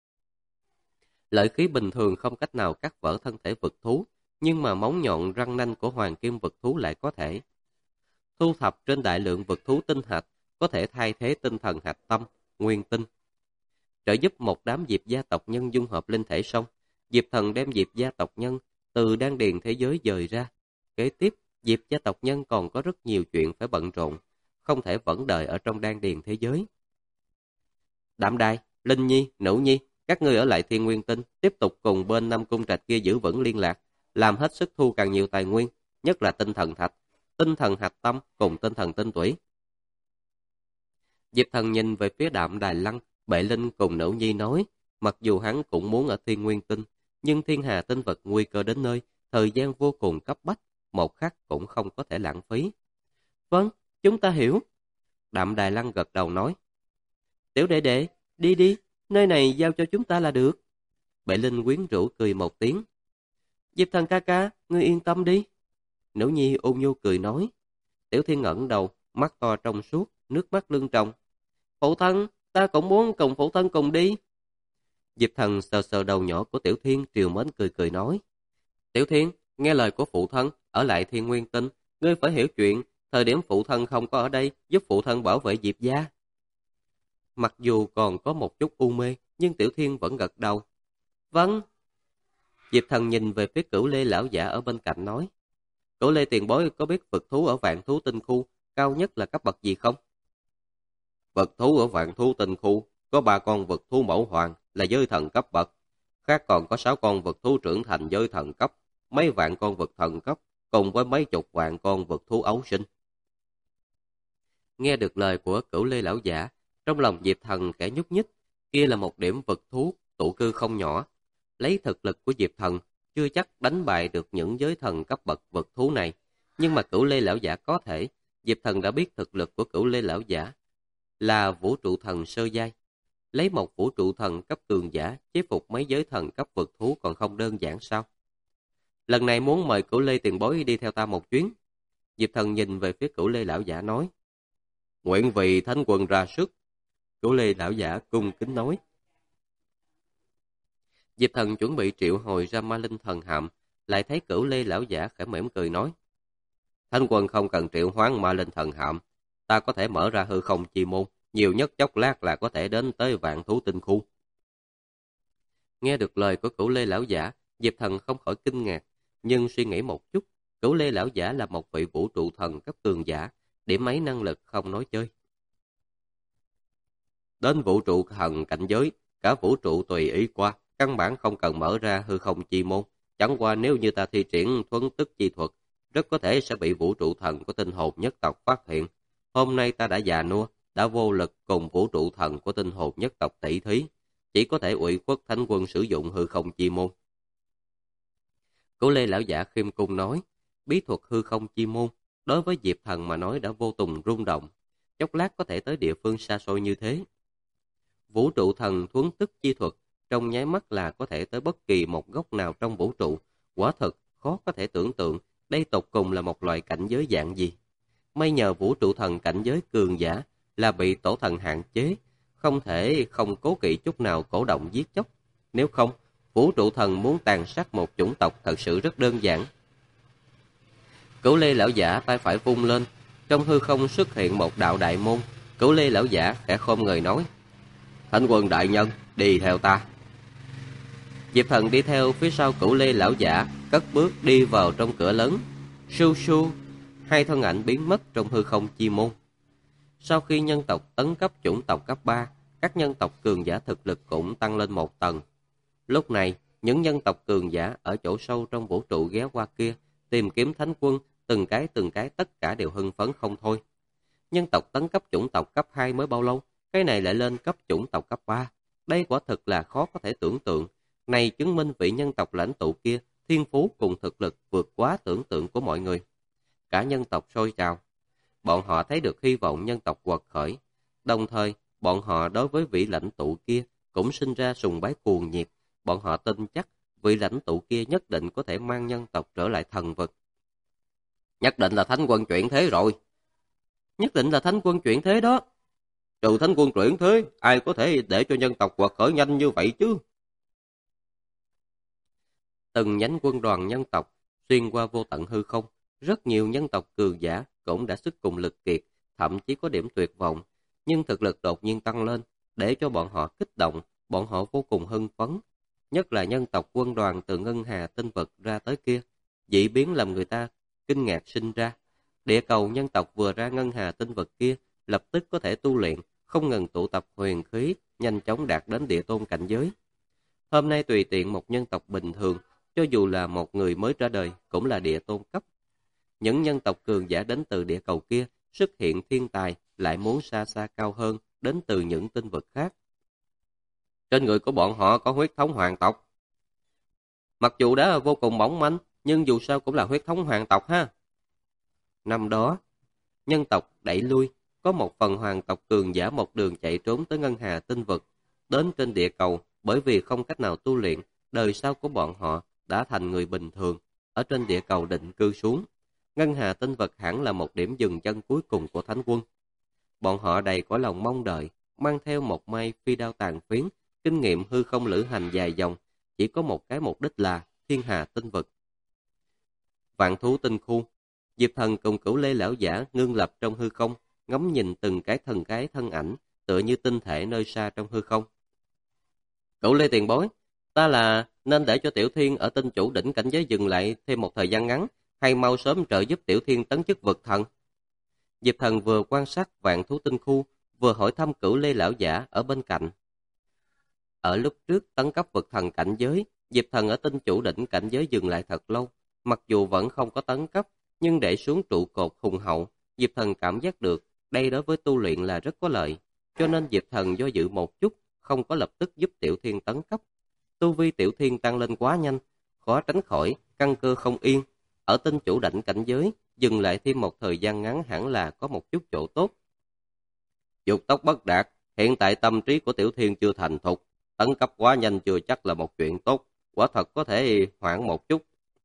Lợi khí bình thường không cách nào cắt vỡ thân thể vật thú, nhưng mà móng nhọn răng nanh của hoàng kim vật thú lại có thể. Thu thập trên đại lượng vật thú tinh hạch có thể thay thế tinh thần hạch tâm, nguyên tinh. Trợ giúp một đám diệp gia tộc nhân dung hợp linh thể xong, Diệp Thần đem diệp gia tộc nhân từ đan điền thế giới dời ra. Kế tiếp, diệp gia tộc nhân còn có rất nhiều chuyện phải bận rộn, không thể vẫn đợi ở trong đan điền thế giới. Đạm Đài, Linh Nhi, Nữ Nhi, các ngươi ở lại Thiên Nguyên Tinh, tiếp tục cùng bên Nam Cung Trạch kia giữ vững liên lạc, làm hết sức thu càng nhiều tài nguyên, nhất là tinh thần thạch, tinh thần hạch tâm cùng tinh thần tinh tủy. Diệp Thần nhìn về phía Đạm Đài Lăng, Bệ Linh cùng Nữ Nhi nói, mặc dù hắn cũng muốn ở Thiên Nguyên Tinh, nhưng thiên hà tinh vật nguy cơ đến nơi, thời gian vô cùng cấp bách, một khắc cũng không có thể lãng phí. Vâng, chúng ta hiểu. Đạm Đài Lăng gật đầu nói. Tiểu đệ đệ, đi đi, nơi này giao cho chúng ta là được. Bệ Linh quyến rũ cười một tiếng. Diệp Thần ca ca, ngươi yên tâm đi. Nữ Nhi ôn nhu cười nói. Tiểu Thiên ngẩng đầu, mắt to trong suốt, nước mắt lưng tròng. Phụ thân, ta cũng muốn cùng phụ thân cùng đi. Diệp Thần sờ sờ đầu nhỏ của Tiểu Thiên, triều mến cười cười nói. Tiểu Thiên, nghe lời của phụ thân, ở lại Thiên Nguyên Tinh, ngươi phải hiểu chuyện, thời điểm phụ thân không có ở đây, giúp phụ thân bảo vệ Diệp gia. Mặc dù còn có một chút u mê, nhưng Tiểu Thiên vẫn gật đầu. Vâng. Diệp Thần nhìn về phía Cửu Lê lão giả ở bên cạnh nói. Cửu Lê tiền bối có biết vật thú ở Vạn Thú Tinh Khu cao nhất là cấp bậc gì không? Vật thú ở Vạn Thú Tinh Khu có 3 con vật thú mẫu hoàng là giới thần cấp bậc, khác còn có 6 con vật thú trưởng thành giới thần cấp, mấy vạn con vật thần cấp, cùng với mấy chục vạn con vật thú ấu sinh. Nghe được lời của Cửu Lê lão giả, trong lòng Diệp Thần kẻ nhúc nhích, kia là một điểm vực thú tụ cư không nhỏ. Lấy thực lực của Diệp Thần, chưa chắc đánh bại được những giới thần cấp bậc vực thú này, nhưng mà Cửu Lê lão giả có thể. Diệp Thần đã biết thực lực của Cửu Lê lão giả là vũ trụ thần sơ giai. Lấy một vũ trụ thần cấp cường giả chế phục mấy giới thần cấp vực thú còn không đơn giản sao? Lần này muốn mời Cửu Lê tiền bối đi theo ta một chuyến. Diệp Thần nhìn về phía Cửu Lê lão giả nói. Nguyện vì Thánh Quân ra sức. Cửu Lê lão giả cung kính nói. Diệp Thần chuẩn bị triệu hồi ra ma linh thần hạm, lại thấy Cửu Lê lão giả khẽ mỉm cười nói. Thánh Quân không cần triệu hoán ma linh thần hạm, ta có thể mở ra hư không chi môn, nhiều nhất chốc lát là có thể đến tới vạn thú tinh khu. Nghe được lời của Cửu Lê lão giả, Diệp Thần không khỏi kinh ngạc, nhưng suy nghĩ một chút, Cửu Lê lão giả là một vị vũ trụ thần cấp cường giả, điểm ấy năng lực không nói chơi. Đến vũ trụ thần cảnh giới, cả vũ trụ tùy ý qua, căn bản không cần mở ra hư không chi môn, chẳng qua nếu như ta thi triển thuấn tức chi thuật, rất có thể sẽ bị vũ trụ thần của tinh hồn nhất tộc phát hiện. Hôm nay ta đã già nua, đã vô lực cùng vũ trụ thần của tinh hồn nhất tộc tỷ thí, chỉ có thể ủy khuất Thánh Quân sử dụng hư không chi môn. Cửu Lê lão giả khiêm cung nói, bí thuật hư không chi môn, đối với Diệp Thần mà nói đã vô cùng rung động, chốc lát có thể tới địa phương xa xôi như thế. Vũ trụ thần thuấn tức chi thuật, trong nháy mắt là có thể tới bất kỳ một góc nào trong vũ trụ, quả thực khó có thể tưởng tượng, đây tột cùng là một loại cảnh giới dạng gì. May nhờ vũ trụ thần cảnh giới cường giả là bị tổ thần hạn chế, không thể không cố kỵ chút nào cổ động giết chóc. Nếu không, vũ trụ thần muốn tàn sát một chủng tộc thật sự rất đơn giản. Cửu Lê lão giả tay phải vung lên, trong hư không xuất hiện một đạo đại môn. Cửu Lê lão giả khẽ khom người nói, Thánh Quân đại nhân, đi theo ta. Diệp Thần đi theo phía sau Cửu Lê lão giả, cất bước đi vào trong cửa lớn. Su su, hai thân ảnh biến mất trong hư không chi môn. Sau khi nhân tộc tấn cấp chủng tộc cấp 3, các nhân tộc cường giả thực lực cũng tăng lên một tầng. Lúc này, những nhân tộc cường giả ở chỗ sâu trong vũ trụ ghé qua kia, tìm kiếm Thánh Quân, từng cái tất cả đều hưng phấn không thôi. Nhân tộc tấn cấp chủng tộc cấp 2 mới bao lâu, cái này lại lên cấp chủng tộc cấp 3. Đây quả thực là khó có thể tưởng tượng. Này chứng minh vị nhân tộc lãnh tụ kia, thiên phú cùng thực lực vượt quá tưởng tượng của mọi người. Cả nhân tộc sôi trào. Bọn họ thấy được hy vọng nhân tộc quật khởi. Đồng thời, bọn họ đối với vị lãnh tụ kia cũng sinh ra sùng bái cuồng nhiệt. Bọn họ tin chắc vị lãnh tụ kia nhất định có thể mang nhân tộc trở lại thần vực. Nhất định là Thánh Quân chuyển thế rồi. Nhất định là Thánh Quân chuyển thế đó. Trừ Thánh Quân chuyển thế, ai có thể để cho nhân tộc quật khởi nhanh như vậy chứ? Từng nhánh quân đoàn nhân tộc xuyên qua vô tận hư không, rất nhiều nhân tộc cường giả cũng đã sức cùng lực kiệt, thậm chí có điểm tuyệt vọng, nhưng thực lực đột nhiên tăng lên, để cho bọn họ kích động, bọn họ vô cùng hưng phấn. Nhất là nhân tộc quân đoàn từ Ngân Hà tinh vực ra tới kia, dị biến làm người ta kinh ngạc sinh ra. Địa cầu nhân tộc vừa ra Ngân Hà tinh vực kia, lập tức có thể tu luyện, không ngừng tụ tập huyền khí, nhanh chóng đạt đến địa tôn cảnh giới. Hôm nay tùy tiện một nhân tộc bình thường, cho dù là một người mới ra đời, cũng là địa tôn cấp. Những nhân tộc cường giả đến từ địa cầu kia, xuất hiện thiên tài, lại muốn xa xa cao hơn, đến từ những tinh vực khác. Trên người của bọn họ có huyết thống hoàng tộc. Mặc dù đã vô cùng mỏng manh, nhưng dù sao cũng là huyết thống hoàng tộc ha. Năm đó, nhân tộc đẩy lui, có một phần hoàng tộc cường giả một đường chạy trốn tới Ngân Hà tinh vực, đến trên địa cầu, bởi vì không cách nào tu luyện, đời sau của bọn họ đã thành người bình thường, ở trên địa cầu định cư xuống. Ngân Hà tinh vực hẳn là một điểm dừng chân cuối cùng của Thánh Quân. Bọn họ đầy cõi lòng mong đợi, mang theo một mai phi đao tàn phiến, kinh nghiệm hư không lữ hành dài dòng, chỉ có một cái mục đích là Thiên Hà tinh vực. Vạn thú tinh khu, Diệp Thần cùng Cửu Lê lão giả ngưng lập trong hư không, ngắm nhìn từng cái thân ảnh, tựa như tinh thể nơi xa trong hư không. Cửu Lê tiền bối, ta là nên để cho Tiểu Thiên ở tinh chủ đỉnh cảnh giới dừng lại thêm một thời gian ngắn, hay mau sớm trợ giúp Tiểu Thiên tấn chức vực thần? Diệp Thần vừa quan sát vạn thú tinh khu, vừa hỏi thăm Cửu Lê lão giả ở bên cạnh. Ở lúc trước tấn cấp vực thần cảnh giới, Diệp Thần ở tinh chủ đỉnh cảnh giới dừng lại thật lâu, mặc dù vẫn không có tấn cấp, nhưng để xuống trụ cột hùng hậu, Diệp Thần cảm giác được đây đối với tu luyện là rất có lợi, cho nên Diệp Thần do dự một chút, không có lập tức giúp Tiểu Thiên tấn cấp. Tu vi Tiểu Thiên tăng lên quá nhanh, khó tránh khỏi căn cơ không yên. Ở tinh chủ đảnh cảnh giới, dừng lại thêm một thời gian ngắn hẳn là có một chút chỗ tốt. Dục tốc bất đạt, hiện tại tâm trí của Tiểu Thiên chưa thành thục, tấn cấp quá nhanh chưa chắc là một chuyện tốt, quả thật có thể hoãn một chút.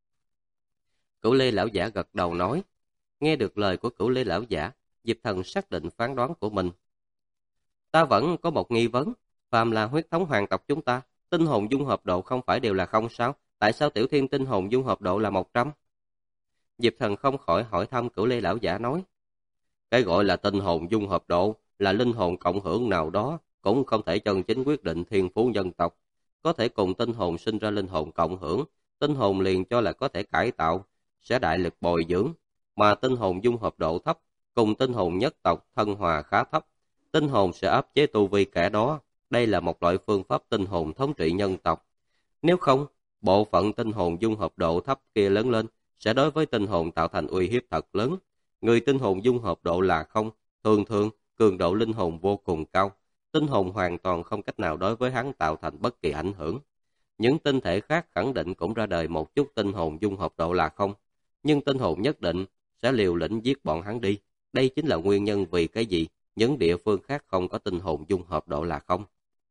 Cửu Lê lão giả gật đầu nói. Nghe được lời của Cửu Lê lão giả, Diệp Thần xác định phán đoán của mình. Ta vẫn có một nghi vấn, phàm là huyết thống hoàng tộc chúng ta, tinh hồn dung hợp độ không phải đều là không sao? Tại sao Tiểu Thiên tinh hồn dung hợp độ là 100? Diệp Thần không khỏi hỏi thăm Cửu Lê lão giả nói. Cái gọi là tinh hồn dung hợp độ là linh hồn cộng hưởng nào đó, cũng không thể chân chính quyết định thiên phú dân tộc. Có thể cùng tinh hồn sinh ra linh hồn cộng hưởng, tinh hồn liền cho là có thể cải tạo, sẽ đại lực bồi dưỡng, mà tinh hồn dung hợp độ thấp, cùng tinh hồn nhất tộc thân hòa khá thấp, tinh hồn sẽ áp chế tu vi kẻ đó. Đây là một loại phương pháp tinh hồn thống trị nhân tộc. Nếu không, bộ phận tinh hồn dung hợp độ thấp kia lớn lên, sẽ đối với tinh hồn tạo thành uy hiếp thật lớn. Người tinh hồn dung hợp độ là không, thường thường, cường độ linh hồn vô cùng cao. Tinh hồn hoàn toàn không cách nào đối với hắn tạo thành bất kỳ ảnh hưởng. Những tinh thể khác khẳng định cũng ra đời một chút tinh hồn dung hợp độ là không, nhưng tinh hồn nhất định sẽ liều lĩnh giết bọn hắn đi. Đây chính là nguyên nhân vì cái gì những địa phương khác không có tinh hồn dung hợp độ là không.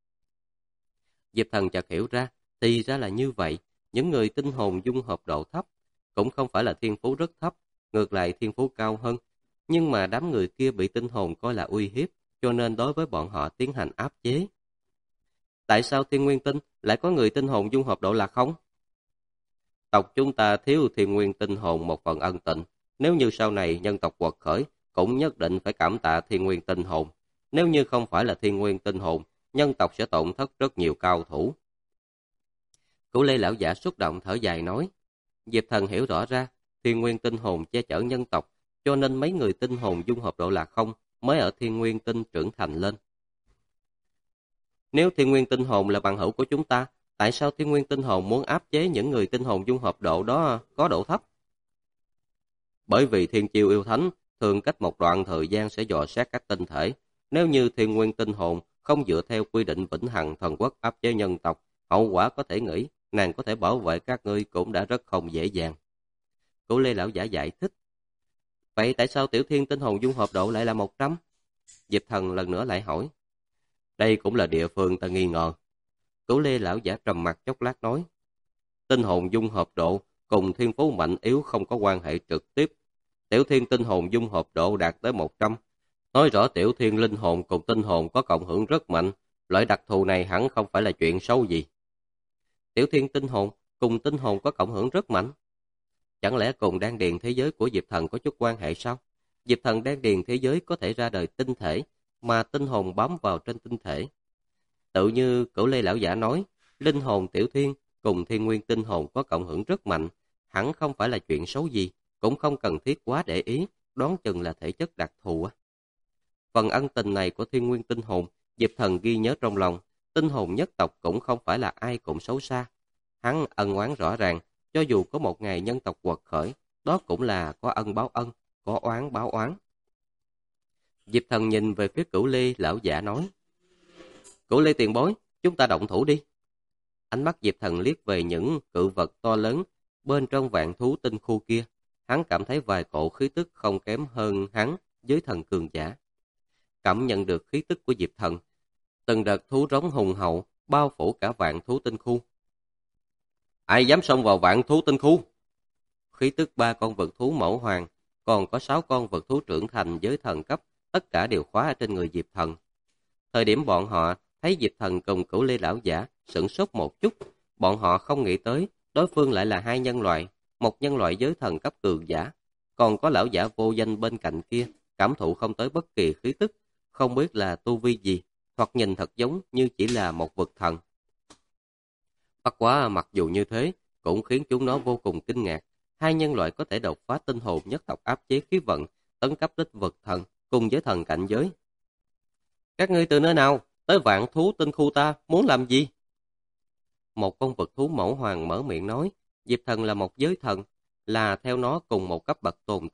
Diệp Thần chợt hiểu ra, thì ra là như vậy, những người tinh hồn dung hợp độ thấp cũng không phải là thiên phú rất thấp, ngược lại thiên phú cao hơn, nhưng mà đám người kia bị tinh hồn coi là uy hiếp, cho nên đối với bọn họ tiến hành áp chế. Tại sao Thiên Nguyên Tinh lại có người tinh hồn dung hợp độ là không? Tộc chúng ta thiếu Thiên Nguyên tinh hồn một phần ân tình, nếu như sau này nhân tộc quật khởi, cũng nhất định phải cảm tạ Thiên Nguyên tinh hồn. Nếu như không phải là Thiên Nguyên tinh hồn, nhân tộc sẽ tổn thất rất nhiều cao thủ. Cửu Lê lão giả xúc động thở dài nói. Diệp Thần hiểu rõ ra, Thiên Nguyên tinh hồn che chở nhân tộc, cho nên mấy người tinh hồn dung hợp độ là không mới ở Thiên Nguyên tinh trưởng thành lên. Nếu Thiên Nguyên tinh hồn là bằng hữu của chúng ta, tại sao Thiên Nguyên tinh hồn muốn áp chế những người tinh hồn dung hợp độ đó có độ thấp? Bởi vì Thiên Chiêu yêu thánh thường cách một đoạn thời gian sẽ dò xét các tinh thể. Nếu như Thiên Nguyên tinh hồn không dựa theo quy định vĩnh hằng thần quốc áp chế nhân tộc, hậu quả có thể nghĩ nàng có thể bảo vệ các ngươi cũng đã rất không dễ dàng. Cửu Lê lão giả giải thích. Vậy tại sao Tiểu Thiên tinh hồn dung hợp độ lại là 100? Diệp Thần lần nữa lại hỏi. Đây cũng là địa phương ta nghi ngờ. Cửu Lê lão giả trầm mặt chốc lát nói. Tinh hồn dung hợp độ cùng thiên phú mạnh yếu không có quan hệ trực tiếp. Tiểu Thiên tinh hồn dung hợp độ đạt tới 100. Nói rõ Tiểu Thiên linh hồn cùng tinh hồn có cộng hưởng rất mạnh. Loại đặc thù này hẳn không phải là chuyện xấu gì. Tiểu Thiên tinh hồn cùng tinh hồn có cộng hưởng rất mạnh. Chẳng lẽ cùng đan điền thế giới của Diệp Thần có chút quan hệ sao? Diệp Thần đan điền thế giới có thể ra đời tinh thể, mà tinh hồn bám vào trên tinh thể. Tự như Cửu Lê lão giả nói, linh hồn Tiểu Thiên cùng Thiên Nguyên tinh hồn có cộng hưởng rất mạnh, hẳn không phải là chuyện xấu gì, cũng không cần thiết quá để ý, đoán chừng là thể chất đặc thù. Phần ân tình này của Thiên Nguyên tinh hồn, Diệp Thần ghi nhớ trong lòng, tinh hồn nhất tộc cũng không phải là ai cũng xấu xa. Hắn ân oán rõ ràng, cho dù có một ngày nhân tộc quật khởi, đó cũng là có ân báo ân, có oán báo oán. Diệp Thần nhìn về phía Cửu Lê lão giả nói. Cửu Lê tiền bối, chúng ta động thủ đi. Ánh mắt Diệp Thần liếc về những cự vật to lớn bên trong vạn thú tinh khu kia. Hắn cảm thấy vài cổ khí tức không kém hơn hắn với thần cường giả. Cảm nhận được khí tức của Diệp Thần, từng đợt thú rống hùng hậu bao phủ cả vạn thú tinh khu. Ai dám xông vào vạn thú tinh khu? Khí tức 3 con vật thú mẫu hoàng, còn có 6 con vật thú trưởng thành với thần cấp, tất cả đều khóa ở trên người Diệp Thần. Thời điểm bọn họ thấy Diệp Thần cùng Cửu Lê lão giả sửng sốt một chút, bọn họ không nghĩ tới đối phương lại là hai nhân loại, một nhân loại giới thần cấp cường giả, còn có lão giả vô danh bên cạnh kia, cảm thụ không tới bất kỳ khí tức, không biết là tu vi gì, hoặc nhìn thật giống như chỉ là một vực thần. Bất quá mặc dù như thế, cũng khiến chúng nó vô cùng kinh ngạc. Hai nhân loại có thể đột phá tinh hồn nhất tộc áp chế khí vận, tấn cấp đích vực thần, cùng với thần cảnh giới. Các ngươi từ nơi nào, tới vạn thú tinh khu ta, muốn làm gì? Một con vật thú mẫu hoàng mở miệng nói, Diệp Thần là một giới thần, là theo nó cùng một cấp bậc tồn tại,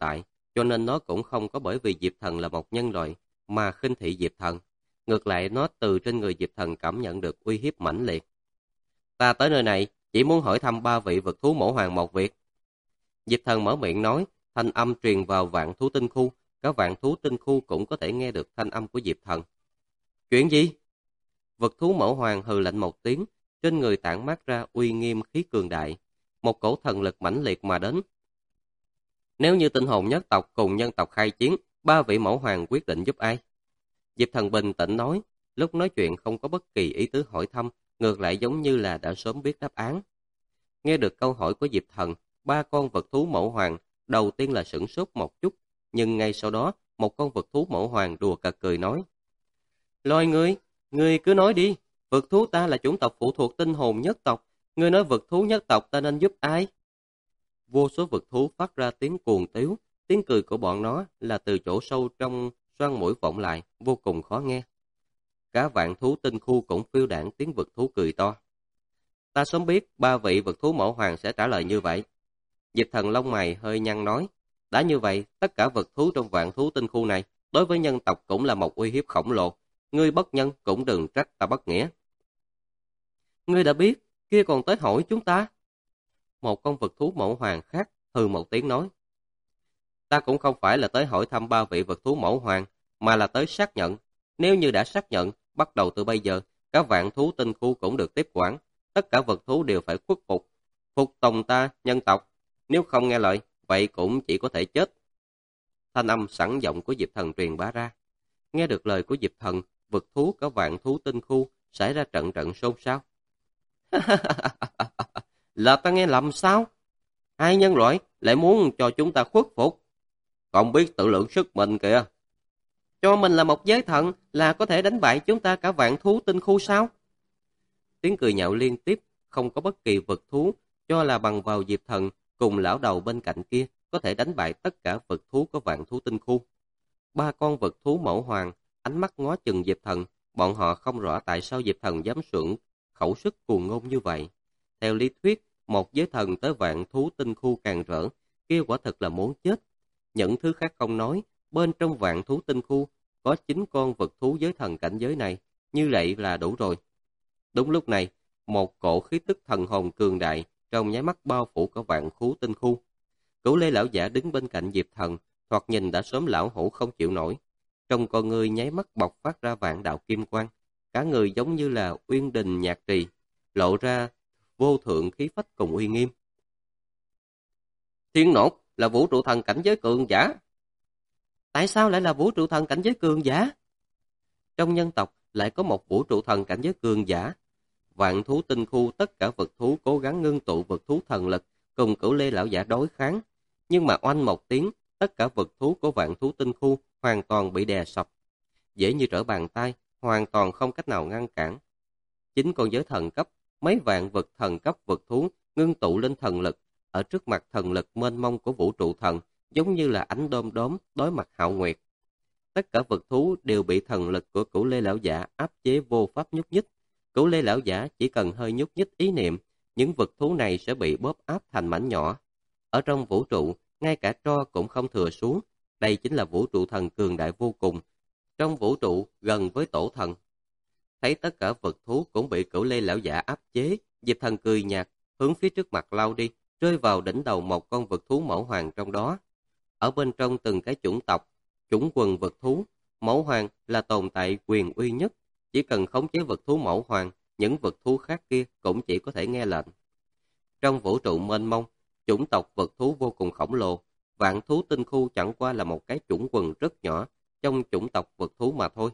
cho nên nó cũng không có bởi vì Diệp Thần là một nhân loại mà khinh thị Diệp Thần. Ngược lại nó từ trên người Diệp Thần cảm nhận được uy hiếp mãnh liệt. Ta tới nơi này chỉ muốn hỏi thăm ba vị vực thú mẫu hoàng một việc. Diệp Thần mở miệng nói, thanh âm truyền vào vạn thú tinh khu, cả vạn thú tinh khu cũng có thể nghe được thanh âm của Diệp Thần. Chuyện gì? Vực thú mẫu hoàng hừ lạnh một tiếng, trên người tản mát ra uy nghiêm khí cường đại, một cổ thần lực mãnh liệt mà đến. Nếu như tinh hồn nhất tộc cùng nhân tộc khai chiến, ba vị mẫu hoàng quyết định giúp ai? Diệp Thần bình tĩnh nói, lúc nói chuyện không có bất kỳ ý tứ hỏi thăm, ngược lại giống như là đã sớm biết đáp án. Nghe được câu hỏi của Diệp Thần, ba con vật thú mẫu hoàng đầu tiên là sửng sốt một chút, nhưng ngay sau đó, một con vật thú mẫu hoàng đùa cợt cười nói. Loài ngươi cứ nói đi, vật thú ta là chủng tộc phụ thuộc tinh hồn nhất tộc, ngươi nói vật thú nhất tộc ta nên giúp ai? Vô số vật thú phát ra tiếng cuồng tiếu, tiếng cười của bọn nó là từ chỗ sâu trong xoang mũi vọng lại, vô cùng khó nghe. Cả vạn thú tinh khu cũng phiêu đãng tiếng vật thú cười to. Ta sớm biết ba vị vật thú mẫu hoàng sẽ trả lời như vậy. Diệp Thần lông mày hơi nhăn nói, đã như vậy, tất cả vật thú trong vạn thú tinh khu này, đối với nhân tộc cũng là một uy hiếp khổng lồ, ngươi bất nhân cũng đừng trách ta bất nghĩa. Ngươi đã biết, kia còn tới hỏi chúng ta. Một con vật thú mẫu hoàng khác hừ một tiếng nói. Ta cũng không phải là tới hỏi thăm ba vị vật thú mẫu hoàng, mà là tới xác nhận. Nếu như đã xác nhận, bắt đầu từ bây giờ, các vạn thú tinh khu cũng được tiếp quản. Tất cả vật thú đều phải khuất phục, phục tòng ta, nhân tộc. Nếu không nghe lời, vậy cũng chỉ có thể chết. Thanh âm sẵn giọng của Diệp Thần truyền bá ra. Nghe được lời của Diệp Thần, vật thú cả vạn thú tinh khu xảy ra trận trận xôn xao. Là ta nghe lầm sao? Hai nhân loại lại muốn cho chúng ta khuất phục. Còn biết tự lượng sức mình kìa. Cho mình là một giới thần là có thể đánh bại chúng ta cả vạn thú tinh khu sao? Tiếng cười nhạo liên tiếp, không có bất kỳ vật thú cho là bằng vào Diệp Thần cùng lão đầu bên cạnh kia có thể đánh bại tất cả vật thú của vạn thú tinh khu. Ba con vật thú mẫu hoàng, ánh mắt ngó chừng Diệp Thần, bọn họ không rõ tại sao Diệp Thần dám sượng khẩu sức cuồng ngôn như vậy. Theo lý thuyết, một giới thần tới vạn thú tinh khu càng rỡ, kia quả thật là muốn chết. Những thứ khác không nói, bên trong vạn thú tinh khu có 9 con vật thú giới thần cảnh giới này, như vậy là đủ rồi. Đúng lúc này, một cổ khí tức thần hồn cường đại trong nháy mắt bao phủ cả vạn thú tinh khu. Cửu Lê lão giả đứng bên cạnh Diệp Thần, thoạt nhìn đã sớm lão hủ không chịu nổi. Trong con người nháy mắt bộc phát ra vạn đạo kim quang, cả người giống như là uyên đình nhạc trì, lộ ra vô thượng khí phách cùng uy nghiêm. Thiên Nột là vũ trụ thần cảnh giới cường giả. Tại sao lại là vũ trụ thần cảnh giới cường giả? Trong nhân tộc lại có một vũ trụ thần cảnh giới cường giả. Vạn thú tinh khu tất cả vật thú cố gắng ngưng tụ vật thú thần lực cùng Cửu Lê lão giả đối kháng, nhưng mà oanh một tiếng, tất cả vật thú của vạn thú tinh khu hoàn toàn bị đè sập, dễ như trở bàn tay, hoàn toàn không cách nào ngăn cản. 9 con giới thần cấp, mấy vạn vật thần cấp vật thú ngưng tụ lên thần lực, ở trước mặt thần lực mênh mông của vũ trụ thần, giống như là ánh đom đóm đối mặt hạo nguyệt. Tất cả vật thú đều bị thần lực của Cửu Lê lão giả áp chế vô pháp nhúc nhích. Cửu Lê lão giả chỉ cần hơi nhúc nhích ý niệm, những vật thú này sẽ bị bóp áp thành mảnh nhỏ. Ở trong vũ trụ, ngay cả tro cũng không thừa xuống. Đây chính là vũ trụ thần cường đại vô cùng. Trong vũ trụ gần với tổ thần. Thấy tất cả vật thú cũng bị Cửu Lê lão giả áp chế, Diệp Thần cười nhạt, hướng phía trước mặt lao đi, rơi vào đỉnh đầu một con vật thú mẫu hoàng trong đó. Ở bên trong từng cái chủng tộc, chủng quần vật thú, mẫu hoàng là tồn tại quyền uy nhất. Chỉ cần khống chế vật thú mẫu hoàng, những vật thú khác kia cũng chỉ có thể nghe lệnh. Trong vũ trụ mênh mông, chủng tộc vật thú vô cùng khổng lồ, vạn thú tinh khu chẳng qua là một cái chủng quần rất nhỏ trong chủng tộc vật thú mà thôi.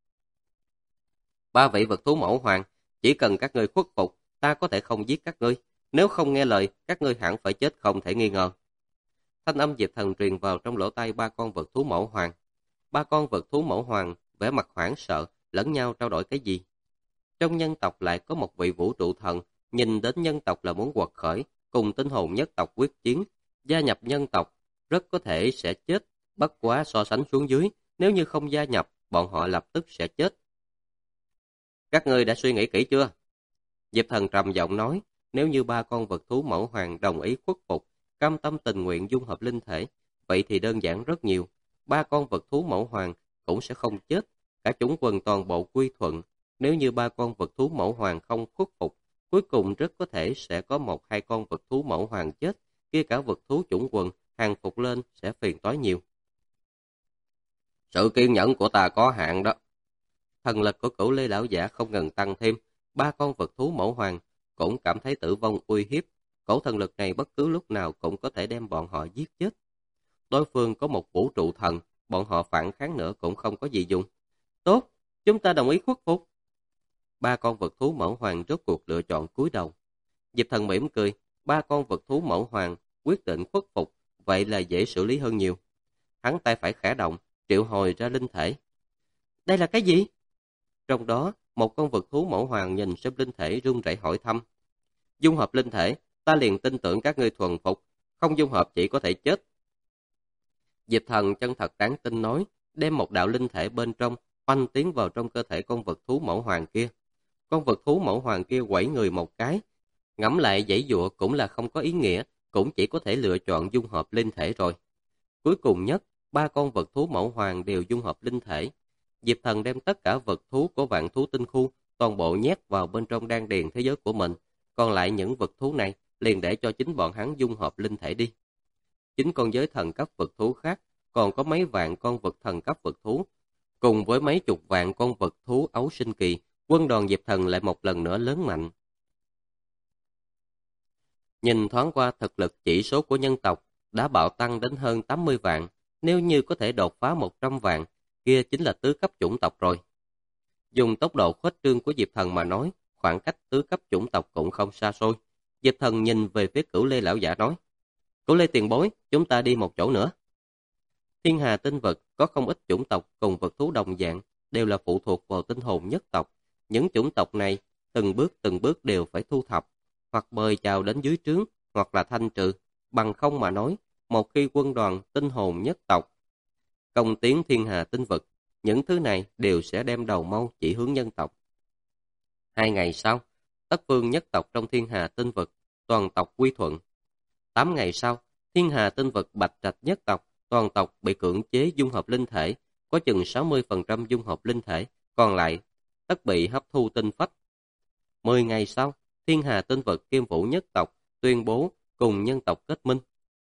Ba vị vật thú mẫu hoàng, chỉ cần các ngươi khuất phục, ta có thể không giết các ngươi. Nếu không nghe lời, các ngươi hẳn phải chết không thể nghi ngờ. Thanh âm Diệp Thần truyền vào trong lỗ tai ba con vật thú mẫu hoàng. Ba con vật thú mẫu hoàng vẻ mặt hoảng sợ, lẫn nhau trao đổi cái gì. Trong nhân tộc lại có một vị vũ trụ thần, nhìn đến nhân tộc là muốn quật khởi, cùng tinh hồn nhất tộc quyết chiến, gia nhập nhân tộc, rất có thể sẽ chết, bất quá so sánh xuống dưới, nếu như không gia nhập, bọn họ lập tức sẽ chết. Các ngươi đã suy nghĩ kỹ chưa? Diệp Thần trầm giọng nói, nếu như ba con vật thú mẫu hoàng đồng ý khuất phục, cam tâm tình nguyện dung hợp linh thể, vậy thì đơn giản rất nhiều. 3 con vật thú mẫu hoàng cũng sẽ không chết, cả chủng quân toàn bộ quy thuận. Nếu như 3 con vật thú mẫu hoàng không khuất phục, cuối cùng rất có thể sẽ có 1-2 con vật thú mẫu hoàng chết, kia cả vật thú chủng quần hàng phục lên sẽ phiền toái nhiều. Sự kiên nhẫn của ta có hạn đó. Thần lực của Cửu Lê lão giả không ngừng tăng thêm, 3 con vật thú mẫu hoàng cũng cảm thấy tử vong uy hiếp. Cổ thần lực này bất cứ lúc nào cũng có thể đem bọn họ giết chết. Đối phương có một vũ trụ thần, bọn họ phản kháng nữa cũng không có gì dùng. Tốt, chúng ta đồng ý khuất phục. 3 con vật thú mẫu hoàng rốt cuộc lựa chọn cúi đầu. Diệp Thần mỉm cười, 3 con vật thú mẫu hoàng quyết định khuất phục, vậy là dễ xử lý hơn nhiều. Hắn tay phải khẽ động, triệu hồi ra linh thể. Đây là cái gì? Trong đó, một con vật thú mẫu hoàng nhìn xem linh thể run rẩy hỏi thăm. Dung hợp linh thể, ta liền tin tưởng các ngươi thuần phục, không dung hợp chỉ có thể chết. Diệp Thần chân thật đáng tin nói, đem một đạo linh thể bên trong, oanh tiến vào trong cơ thể con vật thú mẫu hoàng kia. Con vật thú mẫu hoàng kia quẩy người một cái, ngẫm lại giãy giụa cũng là không có ý nghĩa, cũng chỉ có thể lựa chọn dung hợp linh thể rồi. Cuối cùng nhất, 3 con vật thú mẫu hoàng đều dung hợp linh thể. Diệp Thần đem tất cả vật thú của vạn thú tinh khu toàn bộ nhét vào bên trong đan điền thế giới của mình, còn lại những vật thú này liền để cho chính bọn hắn dung hợp linh thể đi. Chính con giới thần cấp vật thú khác, còn có mấy vạn con vật thần cấp vật thú, cùng với mấy chục vạn con vật thú ấu sinh kỳ, quân đoàn Diệp Thần lại một lần nữa lớn mạnh. Nhìn thoáng qua thực lực chỉ số của nhân tộc đã bạo tăng đến hơn 80 vạn, nếu như có thể đột phá 100 vạn, kia chính là tứ cấp chủng tộc rồi. Dùng tốc độ khuếch trương của Diệp Thần mà nói, khoảng cách tứ cấp chủng tộc cũng không xa xôi. Diệp Thần nhìn về phía Cửu Lê lão giả nói, Cửu Lê tiền bối, chúng ta đi một chỗ nữa. Thiên hà tinh vực có không ít chủng tộc cùng vật thú đồng dạng, đều là phụ thuộc vào tinh hồn nhất tộc. Những chủng tộc này từng bước đều phải thu thập, hoặc mời chào đến dưới trướng, hoặc là thanh trừ. Bằng không mà nói, một khi quân đoàn tinh hồn nhất tộc công tiến thiên hà tinh vực, những thứ này đều sẽ đem đầu mâu chỉ hướng nhân tộc. 2 ngày sau, tất phương nhất tộc trong thiên hà tinh vực, toàn tộc quy thuận. 8 ngày sau, thiên hà tinh vực bạch trạch nhất tộc, toàn tộc bị cưỡng chế dung hợp linh thể, có chừng 60% dung hợp linh thể, còn lại tất bị hấp thu tinh phách. 10 ngày sau, thiên hà tinh vực Kim Vũ nhất tộc tuyên bố cùng nhân tộc kết minh.